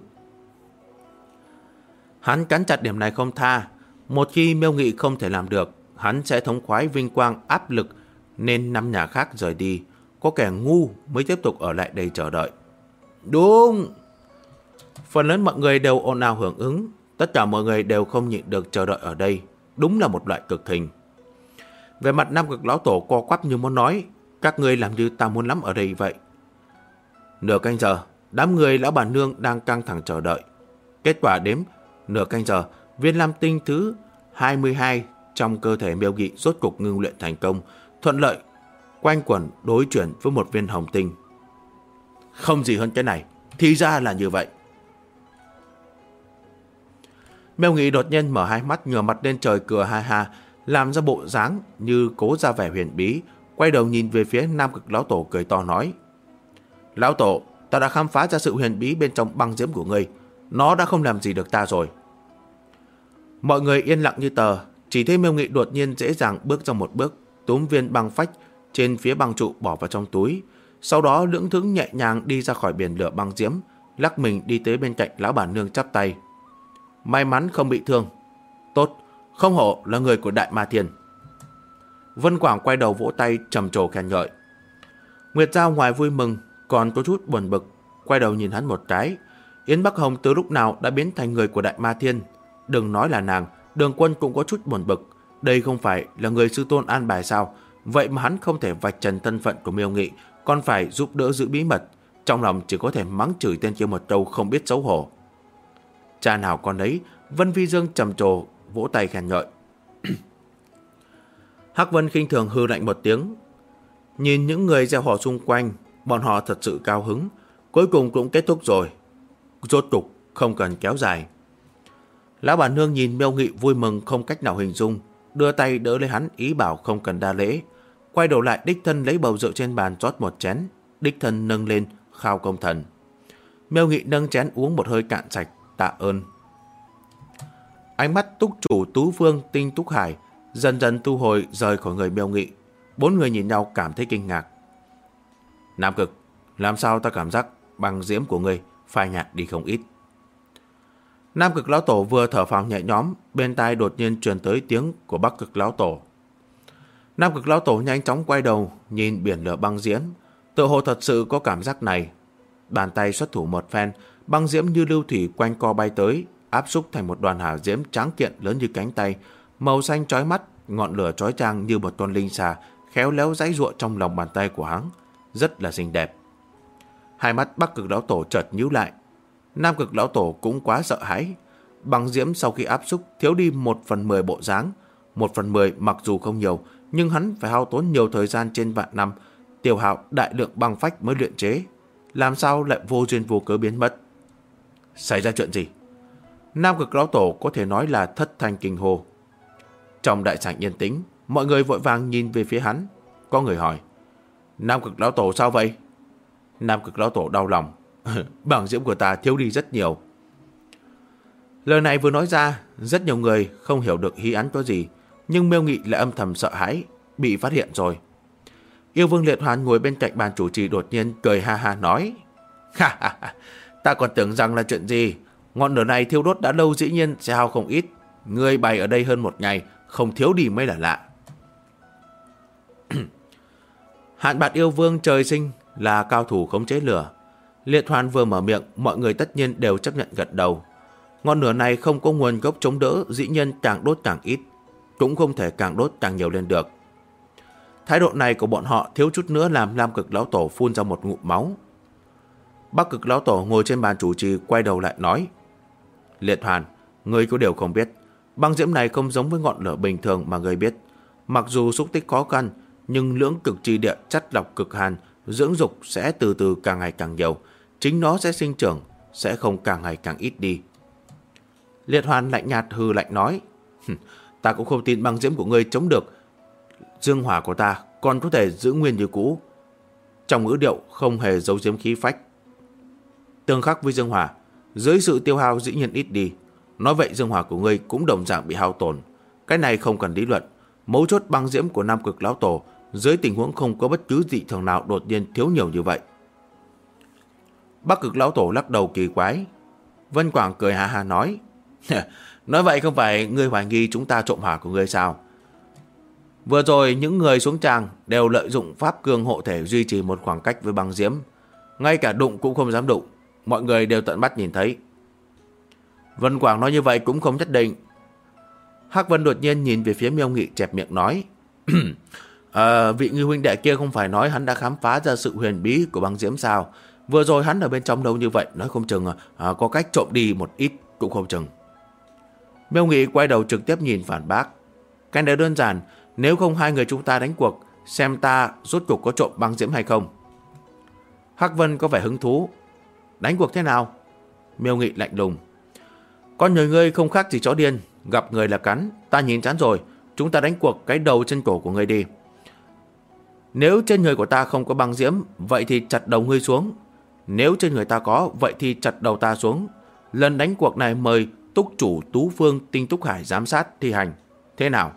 Hắn cắn chặt điểm này không tha. Một khi Miêu Nghị không thể làm được, hắn sẽ thống khoái vinh quang áp lực nên năm nhà khác rời đi. Có kẻ ngu mới tiếp tục ở lại đây chờ đợi. Đúng. Phần lớn mọi người đều ồn ào hưởng ứng. Tất cả mọi người đều không nhịn được chờ đợi ở đây. Đúng là một loại cực hình. Về mặt Nam Cực lão tổ co quắp như muốn nói. Các ngươi làm như ta muốn lắm ở đây vậy. Nửa canh giờ, đám người lão bà nương đang căng thẳng chờ đợi. Kết quả đếm nửa canh giờ, viên lam tinh thứ 22 trong cơ thể Miêu Nghị rốt cục ngưng luyện thành công, thuận lợi quanh quẩn đối chuyển với một viên hồng tinh. Không gì hơn cái này, thì ra là như vậy. Miêu Nghị đột nhiên mở hai mắt, ngửa mặt lên trời cười ha ha, làm ra bộ dáng như cố ra vẻ huyền bí, quay đầu nhìn về phía Nam Cực lão tổ cười to nói. Lão tổ, ta đã khám phá ra sự huyền bí bên trong băng diễm của ngươi, nó đã không làm gì được ta rồi. Mọi người yên lặng như tờ, chỉ thấy Miêu Nghị đột nhiên dễ dàng bước ra một bước, túm viên băng phách trên phía băng trụ bỏ vào trong túi, sau đó lưỡng thững nhẹ nhàng đi ra khỏi biển lửa băng diễm, lắc mình đi tới bên cạnh lão bà nương chắp tay. May mắn không bị thương. Tốt, không hổ là người của Đại Ma Thiên. Vân Quảng quay đầu vỗ tay trầm trồ khen ngợi. Nguyệt Giao ngoài vui mừng còn có chút buồn bực, quay đầu nhìn hắn một cái. Yến Bắc Hồng từ lúc nào đã biến thành người của Đại Ma Thiên. Đừng nói là nàng, Đường Quân cũng có chút buồn bực. Đây không phải là người sư tôn an bài sao? Vậy mà hắn không thể vạch trần thân phận của Miêu Nghị, còn phải giúp đỡ giữ bí mật. Trong lòng chỉ có thể mắng chửi tên kia một câu không biết xấu hổ. Cha nào con ấy, Vân Vi Dương trầm trồ vỗ tay khen ngợi. Hắc Vân khinh thường hư lạnh một tiếng. Nhìn những người gieo họ xung quanh, bọn họ thật sự cao hứng. Cuối cùng cũng kết thúc rồi. Rốt cục không cần kéo dài. Lão bà nương nhìn Miêu Nghị vui mừng không cách nào hình dung, đưa tay đỡ lấy hắn ý bảo không cần đa lễ. Quay đầu lại đích thân lấy bầu rượu trên bàn rót một chén, đích thân nâng lên khao công thần. Miêu Nghị nâng chén uống một hơi cạn sạch, tạ ơn. Ánh mắt túc chủ Tú Phương Tinh Túc Hải dần dần thu hồi rời khỏi người Miêu Nghị. Bốn người nhìn nhau cảm thấy kinh ngạc. Nam Cực, làm sao ta cảm giác băng diễm của ngươi phai nhạt đi không ít. Nam Cực lão tổ vừa thở phào nhẹ nhõm, bên tai đột nhiên truyền tới tiếng của Bắc Cực lão tổ. Nam Cực lão tổ nhanh chóng quay đầu nhìn biển lửa băng diễm, tựa hồ thật sự có cảm giác này. Bàn tay xuất thủ một phen, băng diễm như lưu thủy quanh co bay tới, áp xúc thành một đoàn hỏa diễm tráng kiện lớn như cánh tay, Màu xanh chói mắt, ngọn lửa chói chang như một con linh xà khéo léo giãy giụa trong lòng bàn tay của hắn, rất là xinh đẹp. Hai mắt Bắc Cực Lão Tổ chợt nhíu lại. Nam Cực Lão Tổ cũng quá sợ hãi. Băng diễm sau khi áp xúc thiếu đi 1/10 bộ dáng. 1/10 mặc dù không nhiều, nhưng hắn phải hao tốn nhiều thời gian trên vạn năm, tiêu hao đại lượng băng phách mới luyện chế. Làm sao lại vô duyên vô cớ biến mất? Xảy ra chuyện gì? Nam Cực Lão Tổ có thể nói là thất thanh kinh hô. Trong đại sảnh yên tĩnh, mọi người vội vàng nhìn về phía hắn. Có người hỏi: Nam Cực Lão Tổ sao vậy? Nam Cực Lão Tổ đau lòng: Băng diễm của ta thiếu đi rất nhiều. Lời này vừa nói ra, rất nhiều người không hiểu được hí án có gì, nhưng Miêu Nghị lại âm thầm sợ hãi, bị phát hiện rồi. Yêu Vương Liệt Hoàn ngồi bên cạnh bàn chủ trì đột nhiên cười ha ha nói: Ha ha ha, ta còn tưởng rằng là chuyện gì. Ngọn lửa này thiêu đốt đã lâu dĩ nhiên sẽ hao không ít. Ngươi bày ở đây hơn một ngày, không thiếu đi mới là lạ. Hạn Bạt Yêu Vương trời sinh là cao thủ khống chế lửa. Liệt Hoàn vừa mở miệng, mọi người tất nhiên đều chấp nhận gật đầu. Ngọn lửa này không có nguồn gốc chống đỡ, dĩ nhiên càng đốt càng ít, cũng không thể càng đốt càng nhiều lên được. Thái độ này của bọn họ thiếu chút nữa làm Nam Cực Lão Tổ phun ra một ngụm máu. Bắc Cực Lão Tổ ngồi trên bàn chủ trì quay đầu lại nói: Liệt Hoàn, ngươi có điều không biết, băng diễm này không giống với ngọn lửa bình thường mà ngươi biết. Mặc dù xúc tích khó khăn, nhưng lưỡng cực chi địa chất lọc cực hàn, dưỡng dục sẽ từ từ càng ngày càng nhiều, chính nó sẽ sinh trưởng, sẽ không càng ngày càng ít đi. Liệt Hoàn lạnh nhạt hừ lạnh nói: Ta cũng không tin băng diễm của ngươi chống được dương hỏa của ta, còn có thể giữ nguyên như cũ. Trong ngữ điệu không hề giấu giếm khí phách. Tương khắc với dương hỏa, dưới sự tiêu hao dĩ nhiên ít đi. Nói vậy dương hỏa của ngươi cũng đồng dạng bị hao tổn. Cái này không cần lý luận. Mấu chốt băng diễm của Nam Cực Lão Tổ dưới tình huống không có bất cứ dị thường nào đột nhiên thiếu nhiều như vậy. Bắc Cực Lão Tổ lắc đầu kỳ quái. Vân Quảng cười ha ha nói: Nói vậy không phải ngươi hoài nghi chúng ta trộm hỏa của ngươi sao? Vừa rồi những người xuống tràng đều lợi dụng pháp cương hộ thể duy trì một khoảng cách với băng diễm, ngay cả đụng cũng không dám đụng, mọi người đều tận mắt nhìn thấy. Vân Quảng nói như vậy cũng không nhất định. Hắc Vân đột nhiên nhìn về phía Miêu Nghị chẹp miệng nói: Vị Ngư huynh đệ kia không phải nói hắn đã khám phá ra sự huyền bí của băng diễm sao? Vừa rồi hắn ở bên trong đâu như vậy, nói không chừng có cách trộm đi một ít cũng không chừng. Miêu Nghị quay đầu trực tiếp nhìn phản bác: Cái này đơn giản, nếu không hai người chúng ta đánh cuộc, xem ta rốt cuộc có trộm băng diễm hay không. Hắc Vân có vẻ hứng thú: Đánh cuộc thế nào? Miêu Nghị lạnh lùng: Con người ngươi không khác gì chó điên, gặp người là cắn, ta nhìn chán rồi, chúng ta đánh cuộc cái đầu trên cổ của ngươi đi. Nếu trên người của ta không có băng diễm, vậy thì chặt đầu ngươi xuống. Nếu trên người ta có, vậy thì chặt đầu ta xuống. Lần đánh cuộc này mời túc chủ Tú Phương Tinh Túc Hải giám sát thi hành. Thế nào?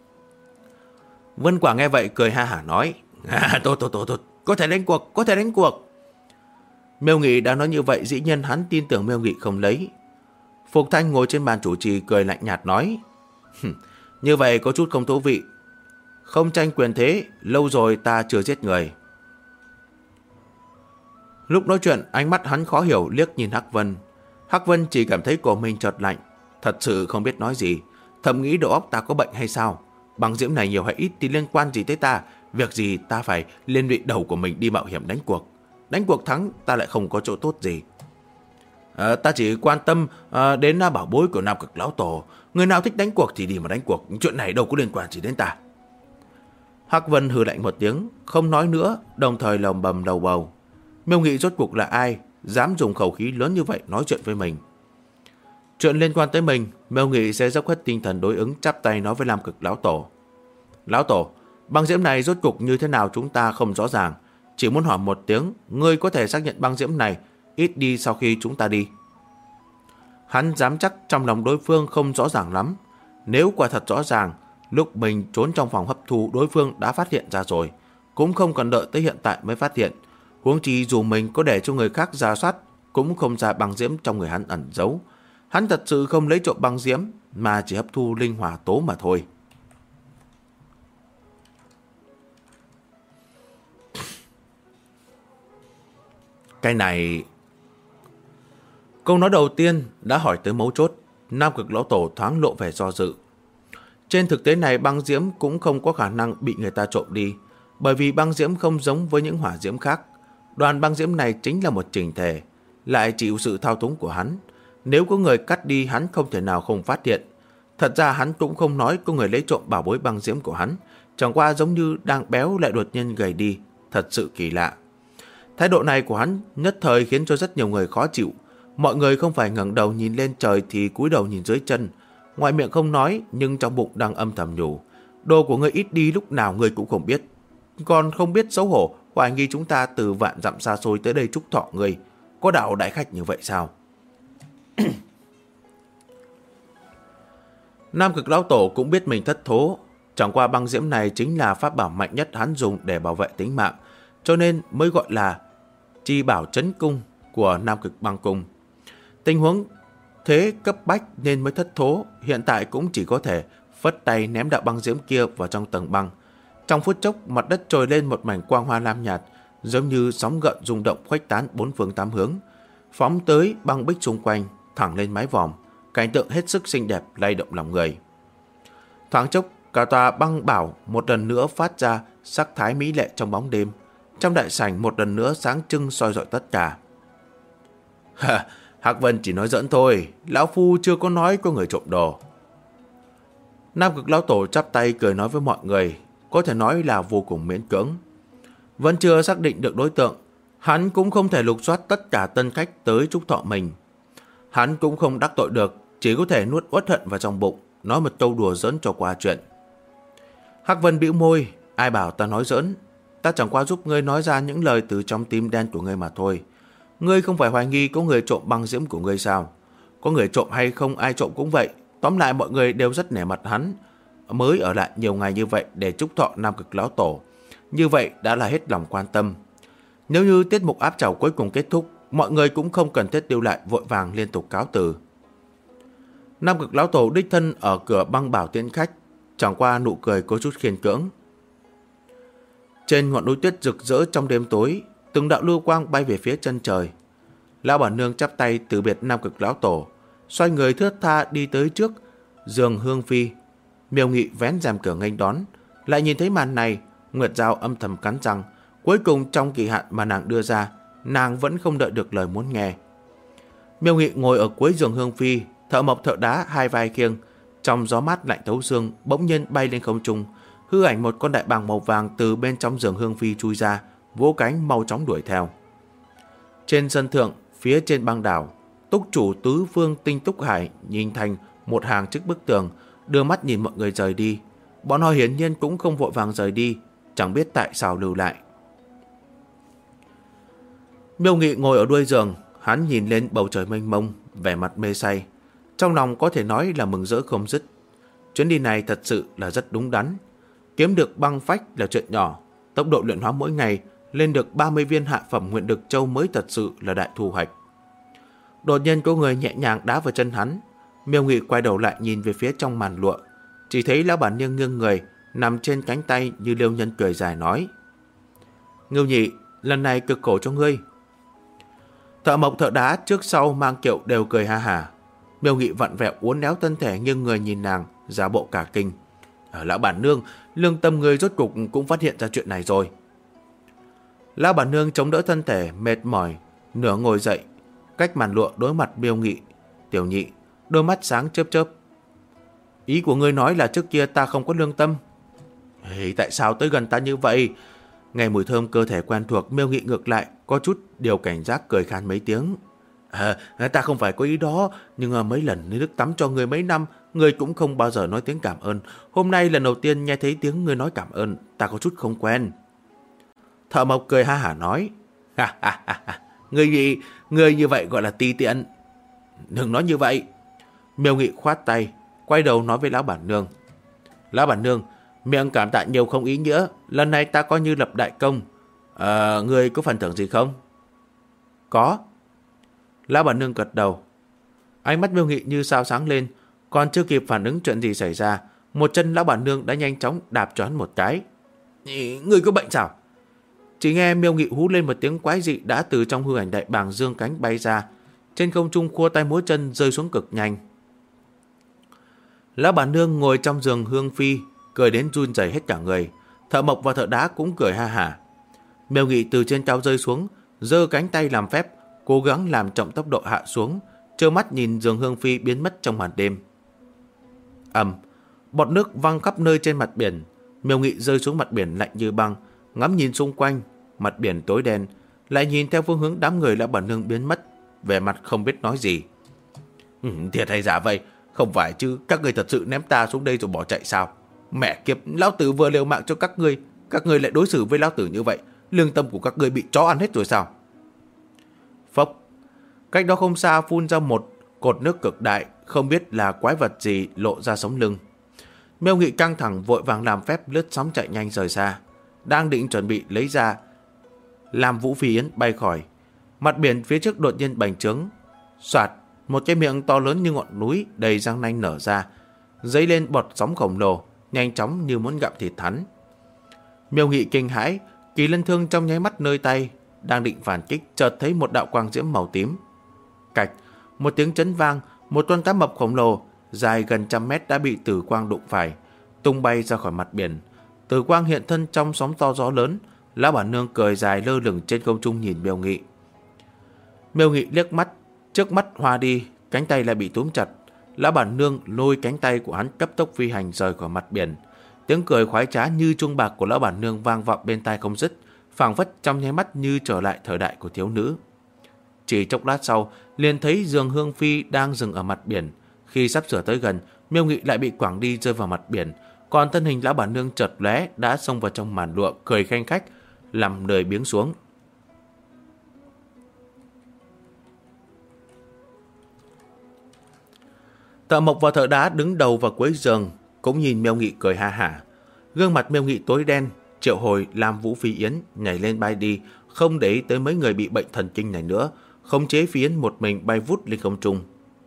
Vân Quảng nghe vậy cười ha hả nói: Tốt, có thể đánh cuộc, có thể đánh cuộc. Miêu Nghị đã nói như vậy, dĩ nhiên hắn tin tưởng Miêu Nghị không lấy. Phục Thanh ngồi trên bàn chủ trì cười lạnh nhạt nói: Như vậy có chút không thú vị. Không tranh quyền thế, lâu rồi ta chưa giết người. Lúc nói chuyện, ánh mắt hắn khó hiểu liếc nhìn Hắc Vân. Hắc Vân chỉ cảm thấy cổ mình chợt lạnh, thật sự không biết nói gì, thầm nghĩ đầu óc ta có bệnh hay sao? Băng diễm này nhiều hay ít thì liên quan gì tới ta? Việc gì ta phải liên lụy đầu của mình đi mạo hiểm đánh cuộc? Đánh cuộc thắng ta lại không có chỗ tốt gì. Ta chỉ quan tâm đến bảo bối của Nam Cực Lão Tổ. Người nào thích đánh cuộc thì đi mà đánh cuộc, chuyện này đâu có liên quan gì đến ta. Hắc Vân hừ lạnh một tiếng, không nói nữa, đồng thời lầm bầm đầu bầu. Miêu Nghị rốt cuộc là ai, dám dùng khẩu khí lớn như vậy nói chuyện với mình? Chuyện liên quan tới mình, Miêu Nghị sẽ dốc hết tinh thần đối ứng, chắp tay nói với Nam Cực Lão Tổ: Lão Tổ, băng diễm này rốt cuộc như thế nào chúng ta không rõ ràng, chỉ muốn hỏi một tiếng, ngươi có thể xác nhận băng diễm này ít đi sau khi chúng ta đi. Hắn dám chắc trong lòng đối phương không rõ ràng lắm. Nếu quả thật rõ ràng, lúc mình trốn trong phòng hấp thu đối phương đã phát hiện ra rồi, cũng không cần đợi tới hiện tại mới phát hiện. Huống chi dù mình có để cho người khác rà soát, cũng không ra băng diễm trong người hắn ẩn giấu. Hắn thật sự không lấy trộm băng diễm, mà chỉ hấp thu linh hỏa tố mà thôi. Cái này... Câu nói đầu tiên đã hỏi tới mấu chốt. Nam Cực Lão Tổ thoáng lộ vẻ do dự. Trên thực tế này, băng diễm cũng không có khả năng bị người ta trộm đi, bởi vì băng diễm không giống với những hỏa diễm khác. Đoàn băng diễm này chính là một chỉnh thể, lại chịu sự thao túng của hắn. Nếu có người cắt đi, hắn không thể nào không phát hiện. Thật ra hắn cũng không nói có người lấy trộm bảo bối băng diễm của hắn, chẳng qua giống như đang béo lại đột nhiên gầy đi, thật sự kỳ lạ. Thái độ này của hắn nhất thời khiến cho rất nhiều người khó chịu. Mọi người không phải ngẩng đầu nhìn lên trời thì cúi đầu nhìn dưới chân. Ngoài miệng không nói, nhưng trong bụng đang âm thầm nhủ: đồ của ngươi ít đi lúc nào ngươi cũng không biết. Còn không biết xấu hổ, hoài nghi chúng ta từ vạn dặm xa xôi tới đây chúc thọ ngươi. Có đạo đại khách như vậy sao? Nam Cực Lão Tổ cũng biết mình thất thố. Chẳng qua băng diễm này chính là pháp bảo mạnh nhất hắn dùng để bảo vệ tính mạng, cho nên mới gọi là chi bảo trấn cung của Nam Cực Băng Cung. Tình huống thế cấp bách nên mới thất thố, hiện tại cũng chỉ có thể phất tay ném đạo băng diễm kia vào trong tầng băng. Trong phút chốc, mặt đất trồi lên một mảnh quang hoa lam nhạt, giống như sóng gợn rung động khuếch tán bốn phương tám hướng, phóng tới băng bích xung quanh, thẳng lên mái vòm. Cảnh tượng hết sức xinh đẹp, lay động lòng người. Thoáng chốc, cả tòa băng bảo một lần nữa phát ra sắc thái mỹ lệ trong bóng đêm. Trong đại sảnh một lần nữa sáng trưng soi rọi tất cả. Hắc Vân chỉ nói giỡn thôi, lão phu chưa có nói có người trộm đồ. Nam Cực Lão Tổ chắp tay cười nói với mọi người, có thể nói là vô cùng miễn cưỡng. Vẫn chưa xác định được đối tượng, hắn cũng không thể lục soát tất cả tân khách tới chúc thọ mình. Hắn cũng không đắc tội được, chỉ có thể nuốt uất hận vào trong bụng, nói một câu đùa giỡn cho qua chuyện. Hắc Vân bĩu môi, ai bảo ta nói giỡn, ta chẳng qua giúp ngươi nói ra những lời từ trong tim đen của ngươi mà thôi. Ngươi không phải hoài nghi có người trộm băng diễm của ngươi sao? Có người trộm hay không ai trộm cũng vậy, tóm lại mọi người đều rất nể mặt hắn, mới ở lại nhiều ngày như vậy để chúc thọ Nam Cực Lão Tổ. Như vậy đã là hết lòng quan tâm. Nếu như tiết mục áp trào cuối cùng kết thúc, mọi người cũng không cần thiết lưu lại, vội vàng liên tục cáo từ. Nam Cực Lão Tổ đích thân ở cửa băng bảo tiễn khách, chẳng qua nụ cười có chút khiên cưỡng. Trên ngọn núi tuyết rực rỡ trong đêm tối, từng đạo lưu quang bay về phía chân trời. Lão bản nương chắp tay từ biệt Nam Cực Lão Tổ, xoay người thướt tha đi tới trước giường hương phi. Miêu Nghị vén rèm cửa nghênh đón, lại nhìn thấy màn này, Nguyệt Giao âm thầm cắn răng. Cuối cùng trong kỳ hạn mà nàng đưa ra, nàng vẫn không đợi được lời muốn nghe. Miêu Nghị ngồi ở cuối giường hương phi, Thợ Mộc Thợ Đá hai vai khiêng, trong gió mát lạnh thấu xương, bỗng nhiên bay lên không trung. Hư ảnh một con đại bàng màu vàng từ bên trong giường hương phi chui ra, vỗ cánh mau chóng đuổi theo. Trên sân thượng, phía trên băng đảo, túc chủ tứ phương Tinh Túc Hải nhìn thành một hàng trước bức tường, đưa mắt nhìn mọi người rời đi. Bọn họ hiển nhiên cũng không vội vàng rời đi, chẳng biết tại sao lưu lại. Miêu Nghị ngồi ở đuôi giường, hắn nhìn lên bầu trời mênh mông, vẻ mặt mê say. Trong lòng có thể nói là mừng rỡ không dứt. Chuyến đi này thật sự là rất đúng đắn. Kiếm được băng phách là chuyện nhỏ, tốc độ luyện hóa mỗi ngày lên được 30 viên hạ phẩm Nguyện Đực Châu mới thật sự là đại thu hoạch. Đột nhiên có người nhẹ nhàng đá vào chân hắn. Miêu Nghị quay đầu lại nhìn về phía trong màn lụa, chỉ thấy lão bản nương nghiêng người nằm trên cánh tay như Liêu Nhân cười dài nói: Ngưu Nhị, lần này cực khổ cho ngươi. Thợ Mộc Thợ Đá trước sau mang kiệu đều cười ha hả. Miêu Nghị vặn vẹo uốn éo thân thể nghiêng người nhìn nàng, giả bộ cả kinh. Lão bản nương, lương tâm ngươi rốt cục cũng phát hiện ra chuyện này rồi. Lão bản nương chống đỡ thân thể mệt mỏi, nửa ngồi dậy, cách màn lụa đối mặt Miêu Nghị. Tiểu Nhị, đôi mắt sáng chớp chớp. Ý của ngươi nói là trước kia ta không có lương tâm? Tại sao tới gần ta như vậy? Nghe mùi thơm cơ thể quen thuộc, Miêu Nghị ngược lại có chút điều cảnh giác, cười khan mấy tiếng. Ta không phải có ý đó, nhưng mấy lần nước tắm cho ngươi mấy năm, ngươi cũng không bao giờ nói tiếng cảm ơn. Hôm nay lần đầu tiên nghe thấy tiếng ngươi nói cảm ơn, ta có chút không quen. Thợ Mộc cười ha hả nói: Ngươi như vậy gọi là ti tiện. Đừng nói như vậy. Miêu Nghị khoát tay, quay đầu nói với lão bản nương: Lão bản nương, miệng cảm tạ nhiều không ý nghĩa, lần này ta coi như lập đại công. Ngươi có phần thưởng gì không? Có. Lão bản nương gật đầu. Ánh mắt Miêu Nghị như sao sáng lên, còn chưa kịp phản ứng chuyện gì xảy ra, một chân lão bản nương đã nhanh chóng đạp cho hắn một cái. Ngươi có bệnh sao? Chỉ nghe Miêu Nghị hú lên một tiếng quái dị, đã từ trong hư ảnh đại bàng dương cánh bay ra, trên không trung khua tay múa chân rơi xuống cực nhanh. Lão bản nương ngồi trong giường hương phi, cười đến run rẩy hết cả người. Thợ mộc và thợ đá cũng cười ha hả. Miêu Nghị từ trên cao rơi xuống, giơ cánh tay làm phép, cố gắng làm chậm tốc độ hạ xuống, trơ mắt nhìn giường hương phi biến mất trong màn đêm. Bọt nước văng khắp nơi trên mặt biển. Miêu Nghị rơi xuống mặt biển lạnh như băng, ngắm nhìn xung quanh, mặt biển tối đen, lại nhìn theo phương hướng đám người lão bản nương biến mất, vẻ mặt không biết nói gì. Thiệt hay giả vậy? Không phải chứ, các người thật sự ném ta xuống đây rồi bỏ chạy sao? Mẹ kiếp, lão tử vừa liều mạng cho các ngươi lại đối xử với lão tử như vậy, lương tâm của các ngươi bị chó ăn hết rồi sao? Phốc, cách đó không xa phun ra một cột nước cực đại, không biết là quái vật gì lộ ra sống lưng. Miêu Nghị căng thẳng vội vàng làm phép lướt sóng chạy nhanh rời xa, đang định chuẩn bị lấy ra làm Vũ Phi Yến bay khỏi. Mặt biển phía trước đột nhiên bành trướng, xoạt, một cái miệng to lớn như ngọn núi đầy răng nanh nở ra, dấy lên bọt sóng khổng lồ, nhanh chóng như muốn gặm thịt hắn. Miêu Nghị kinh hãi, kỳ lân thương trong nháy mắt nơi tay, đang định phản kích, chợt thấy một đạo quang diễm màu tím. Cạch, một tiếng chấn vang, một con cá mập khổng lồ dài gần 100 mét đã bị tử quang đụng phải, tung bay ra khỏi mặt biển. Tử quang hiện thân trong sóng to gió lớn. Lão bản nương cười dài lơ lửng trên không trung nhìn Miêu Nghị. Miêu Nghị liếc mắt, trước mắt hoa đi, cánh tay lại bị túm chặt. Lão bản nương lôi cánh tay của hắn cấp tốc phi hành rời khỏi mặt biển. Tiếng cười khoái trá như chuông bạc của lão bản nương vang vọng bên tai không dứt, phảng phất trong nháy mắt như trở lại thời đại của thiếu nữ. Chỉ chốc lát sau, liền thấy giường hương phi đang dừng ở mặt biển. Khi sắp sửa tới gần, Miêu Nghị lại bị quẳng đi rơi vào mặt biển, còn thân hình lão bản nương chợt lóe đã xông vào trong màn lụa, cười khanh khách, làm đời biếng xuống. Thợ mộc và thợ đá đứng đầu và cuối giường cũng nhìn Miêu Nghị cười ha hả. Gương mặt Miêu Nghị tối đen, triệu hồi làm Vũ Phi Yến nhảy lên bay đi, không để ý tới mấy người bị bệnh thần kinh này nữa, khống chế Phi Yến một mình bay vút lên không trung.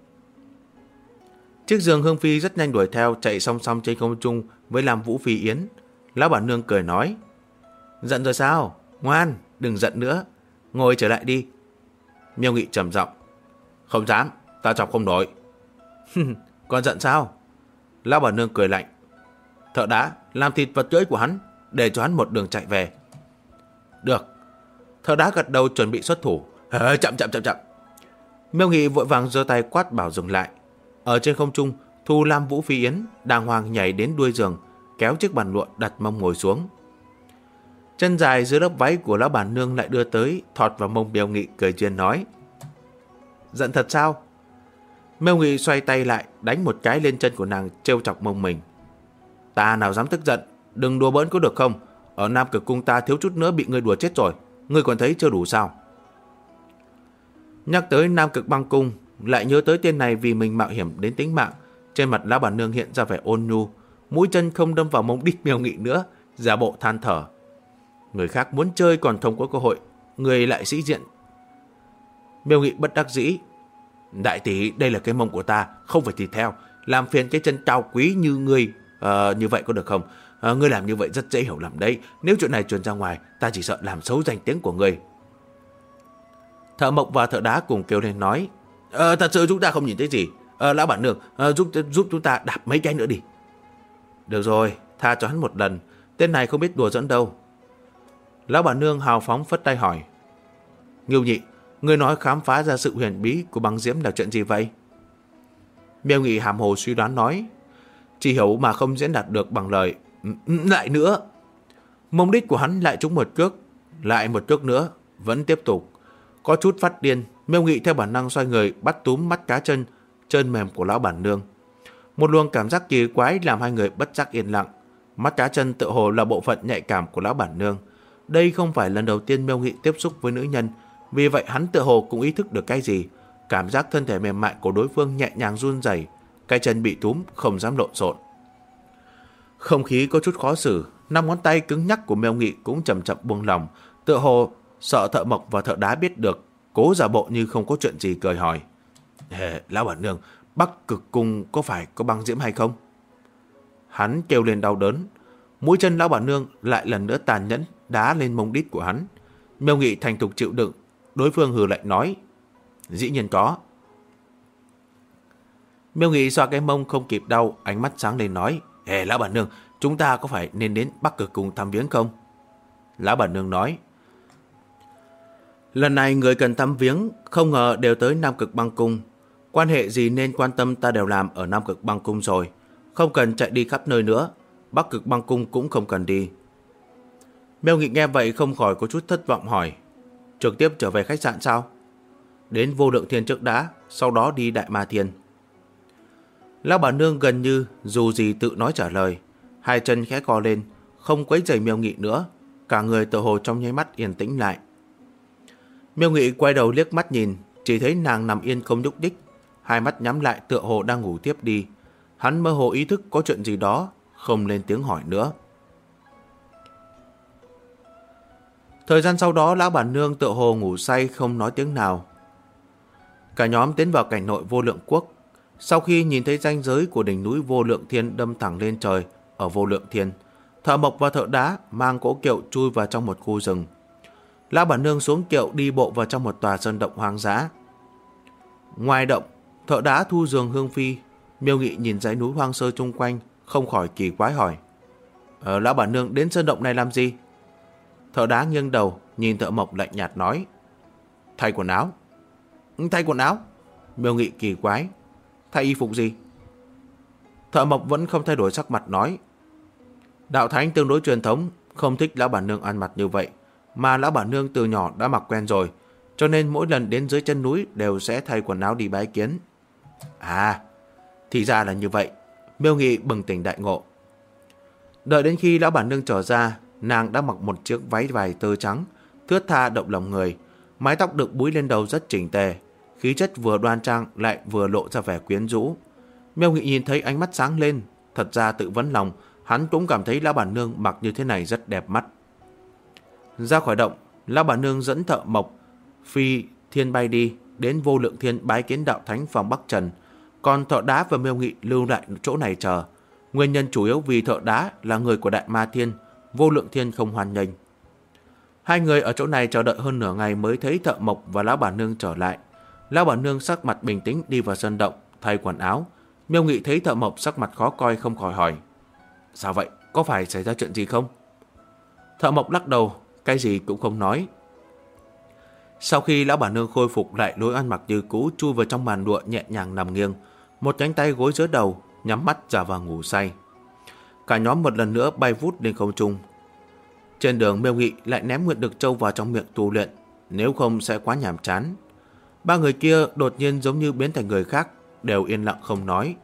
Chiếc giường hương phi rất nhanh đuổi theo, chạy song song trên không trung với làm Vũ Phi Yến. Lão bản nương cười nói: Giận rồi sao? Ngoan, đừng giận nữa, ngồi trở lại đi. Miêu Nghị trầm giọng: Không dám, ta chọc không nổi. Còn giận sao? Lão bản nương cười lạnh: Thợ đá, làm thịt vật cưỡi của hắn, để cho hắn một đường chạy về. Được. Thợ đá gật đầu chuẩn bị xuất thủ. Chậm. Miêu Nghị vội vàng giơ tay quát bảo dừng lại. Ở trên không trung, Thu Lam Vũ Phi Yến đàng hoàng nhảy đến đuôi giường, kéo chiếc bàn lụa đặt mông ngồi xuống. Chân dài dưới lớp váy của lão bản nương lại đưa tới, thọt vào mông Miêu Nghị, cười duyên nói: Giận thật sao? Miêu Nghị xoay tay lại, đánh một cái lên chân của nàng, trêu chọc mông mình. Ta nào dám tức giận, đừng đùa bỡn có được không? Ở Nam Cực Cung ta thiếu chút nữa bị ngươi đùa chết rồi, ngươi còn thấy chưa đủ sao? Nhắc tới Nam Cực Băng Cung, lại nhớ tới tên này vì mình mạo hiểm đến tính mạng. Trên mặt lão bản nương hiện ra vẻ ôn nhu, mũi chân không đâm vào mông đít Miêu Nghị nữa, giả bộ than thở. Người khác muốn chơi còn không có cơ hội, người lại sĩ diện. Miêu Nghị bất đắc dĩ: Đại tỷ, đây là cái mông của ta, không phải thịt theo, làm phiền cái chân cao quý như ngươi như vậy có được không? Ngươi làm như vậy rất dễ hiểu lầm đấy, nếu chuyện này truyền ra ngoài, ta chỉ sợ làm xấu danh tiếng của ngươi. Thợ mộc và thợ đá cùng kêu lên nói: Thật sự chúng ta không nhìn thấy gì. Lão bản nương, giúp chúng ta đạp mấy cái nữa đi. Được rồi, tha cho hắn một lần, tên này không biết đùa dẫn đâu. Lão bản nương hào phóng phất tay hỏi: Ngưu Nhị, ngươi nói khám phá ra sự huyền bí của băng diễm là chuyện gì vậy? Miêu Nghị hàm hồ suy đoán nói: Chỉ hiểu mà không diễn đạt được bằng lời. Lại nữa. Mông đít của hắn lại trúng một cước, lại một cước nữa, vẫn tiếp tục. Có chút phát điên, Miêu Nghị theo bản năng xoay người bắt túm mắt cá chân mềm của lão bản nương. Một luồng cảm giác kỳ quái làm hai người bất giác yên lặng. Mắt cá chân tựa hồ là bộ phận nhạy cảm của lão bản nương. Đây không phải lần đầu tiên Miêu Nghị tiếp xúc với nữ nhân, vì vậy hắn tựa hồ cũng ý thức được cái gì. Cảm giác thân thể mềm mại của đối phương nhẹ nhàng run rẩy, cái chân bị túm không dám lộn xộn. Không khí có chút khó xử, 5 ngón tay cứng nhắc của Miêu Nghị cũng chậm chậm buông lỏng, tựa hồ sợ thợ mộc và thợ đá biết được, cố giả bộ như không có chuyện gì, cười hỏi: Lão bản nương, Bắc Cực Cung có phải có băng diễm hay không? Hắn kêu lên đau đớn. Mũi chân lão bản nương lại lần nữa tàn nhẫn đá lên mông đít của hắn. Miêu Nghị thành thục chịu đựng. Đối phương hừ lạnh nói: Dĩ nhiên có. Miêu Nghị xoa cái mông không kịp đau, ánh mắt sáng lên nói: Ê lão bản nương, chúng ta có phải nên đến Bắc Cực cùng thăm viếng không? Lão bản nương nói: Lần này người cần thăm viếng không ngờ đều tới Nam Cực Băng Cung. Quan hệ gì nên quan tâm ta đều làm ở Nam Cực Băng Cung rồi, không cần chạy đi khắp nơi nữa. Bắc Cực Băng Cung cũng không cần đi. Miêu Nghị nghe vậy không khỏi có chút thất vọng hỏi: Trực tiếp trở về khách sạn sao? Đến Vô Lượng Thiên trước đã, sau đó đi Đại Ma Thiên. Lão bản nương gần như dù gì tự nói trả lời, hai chân khẽ co lên, không quấy rầy Miêu Nghị nữa, cả người tựa hồ trong nháy mắt yên tĩnh lại. Miêu Nghị quay đầu liếc mắt nhìn, chỉ thấy nàng nằm yên không nhúc nhích, hai mắt nhắm lại tựa hồ đang ngủ tiếp đi. Hắn mơ hồ ý thức có chuyện gì đó, không lên tiếng hỏi nữa. Thời gian sau đó, lão bản nương tựa hồ ngủ say không nói tiếng nào. Cả nhóm tiến vào cảnh nội Vô Lượng Quốc. Sau khi nhìn thấy ranh giới của đỉnh núi Vô Lượng Thiên đâm thẳng lên trời ở Vô Lượng Thiên, Thợ Mộc và Thợ Đá mang cỗ kiệu chui vào trong một khu rừng. Lão bản nương xuống kiệu đi bộ vào trong một tòa sơn động hoang dã. Ngoài động, Thợ Đá thu giường hương phi. Miêu Nghị nhìn dãy núi hoang sơ chung quanh, không khỏi kỳ quái hỏi: Lão bản nương đến sơn động này làm gì? Thợ Đá nghiêng đầu nhìn Thợ Mộc lạnh nhạt nói: Thay quần áo. Thay quần áo? Miêu Nghị kỳ quái: Thay y phục gì? Thợ Mộc vẫn không thay đổi sắc mặt nói: Đạo Thánh tương đối truyền thống, không thích lão bản nương ăn mặc như vậy, mà lão bản nương từ nhỏ đã mặc quen rồi, cho nên mỗi lần đến dưới chân núi đều sẽ thay quần áo đi bái kiến. À, thì ra là như vậy. Miêu Nghị bừng tỉnh đại ngộ. Đợi đến khi lão bản nương trở ra, nàng đã mặc một chiếc váy vải tơ trắng, thướt tha động lòng người, mái tóc được búi lên đầu rất chỉnh tề, khí chất vừa đoan trang lại vừa lộ ra vẻ quyến rũ. Miêu Nghị nhìn thấy ánh mắt sáng lên, thật ra tự vấn lòng, hắn cũng cảm thấy lão bản nương mặc như thế này rất đẹp mắt. Ra khỏi động, lão bản nương dẫn Thợ Mộc phi thiên bay đi, đến Vô Lượng Thiên bái kiến đạo thánh phòng Bắc Trần, còn Thợ Đá và Miêu Nghị lưu lại chỗ này chờ. Nguyên nhân chủ yếu vì Thợ Đá là người của Đại Ma Thiên, Vô Lượng Thiên không hoan nghênh. Hai người ở chỗ này chờ đợi hơn nửa ngày mới thấy Thợ Mộc và lão bản nương trở lại. Lão bản nương sắc mặt bình tĩnh đi vào sân động thay quần áo. Miêu Nghị thấy Thợ Mộc sắc mặt khó coi không khỏi hỏi: Sao vậy? Có phải xảy ra chuyện gì không? Thợ Mộc lắc đầu, cái gì cũng không nói. Sau khi lão bản nương khôi phục lại lối ăn mặc như cũ, chui vào trong màn lụa nhẹ nhàng nằm nghiêng, một cánh tay gối giữa đầu, nhắm mắt giả vờ ngủ say. Cả nhóm một lần nữa bay vút lên không trung. Trên đường, Miêu Nghị lại ném Nguyệt Đực Châu vào trong miệng tu luyện, nếu không sẽ quá nhàm chán. Ba người kia đột nhiên giống như biến thành người khác, đều yên lặng không nói.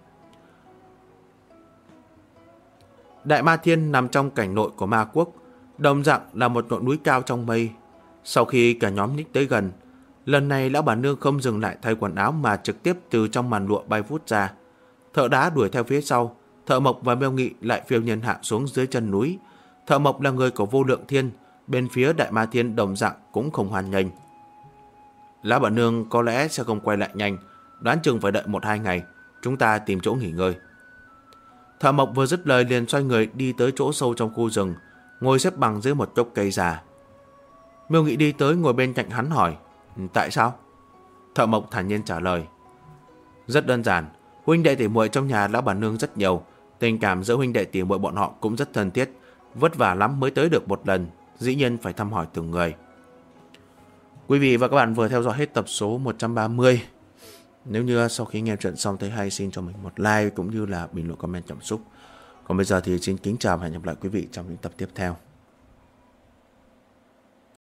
Đại Ma Thiên nằm trong cảnh nội của Ma Quốc, đồng dạng là một ngọn núi cao trong mây. Sau khi cả nhóm nhích tới gần, lần này lão bản nương không dừng lại thay quần áo mà trực tiếp từ trong màn lụa bay vút ra. Thợ Đá đuổi theo phía sau, Thợ Mộc và Miêu Nghị lại phiêu nhiên hạ xuống dưới chân núi. Thợ Mộc là người của Vô Lượng Thiên, bên phía Đại Ma Thiên đồng dạng cũng không hoan nghênh. Lão bản nương có lẽ sẽ không quay lại nhanh, đoán chừng phải đợi 1-2 ngày, chúng ta tìm chỗ nghỉ ngơi. Thợ Mộc vừa dứt lời liền xoay người đi tới chỗ sâu trong khu rừng, ngồi xếp bằng dưới một gốc cây già. Miêu Nghị đi tới ngồi bên cạnh hắn hỏi: Tại sao? Thợ Mộc thản nhiên trả lời: Rất đơn giản, huynh đệ tỷ muội trong nhà lão bản nương rất nhiều, tình cảm giữa huynh đệ tỷ muội bọn họ cũng rất thân thiết, vất vả lắm mới tới được một lần, dĩ nhiên phải thăm hỏi từng người. Quý vị và các bạn vừa theo dõi hết tập số 130. Nếu như sau khi nghe chuyện xong thấy hay, xin cho mình một like cũng như là bình luận comment cảm xúc. Còn bây giờ thì xin kính chào và hẹn gặp lại quý vị trong những tập tiếp theo.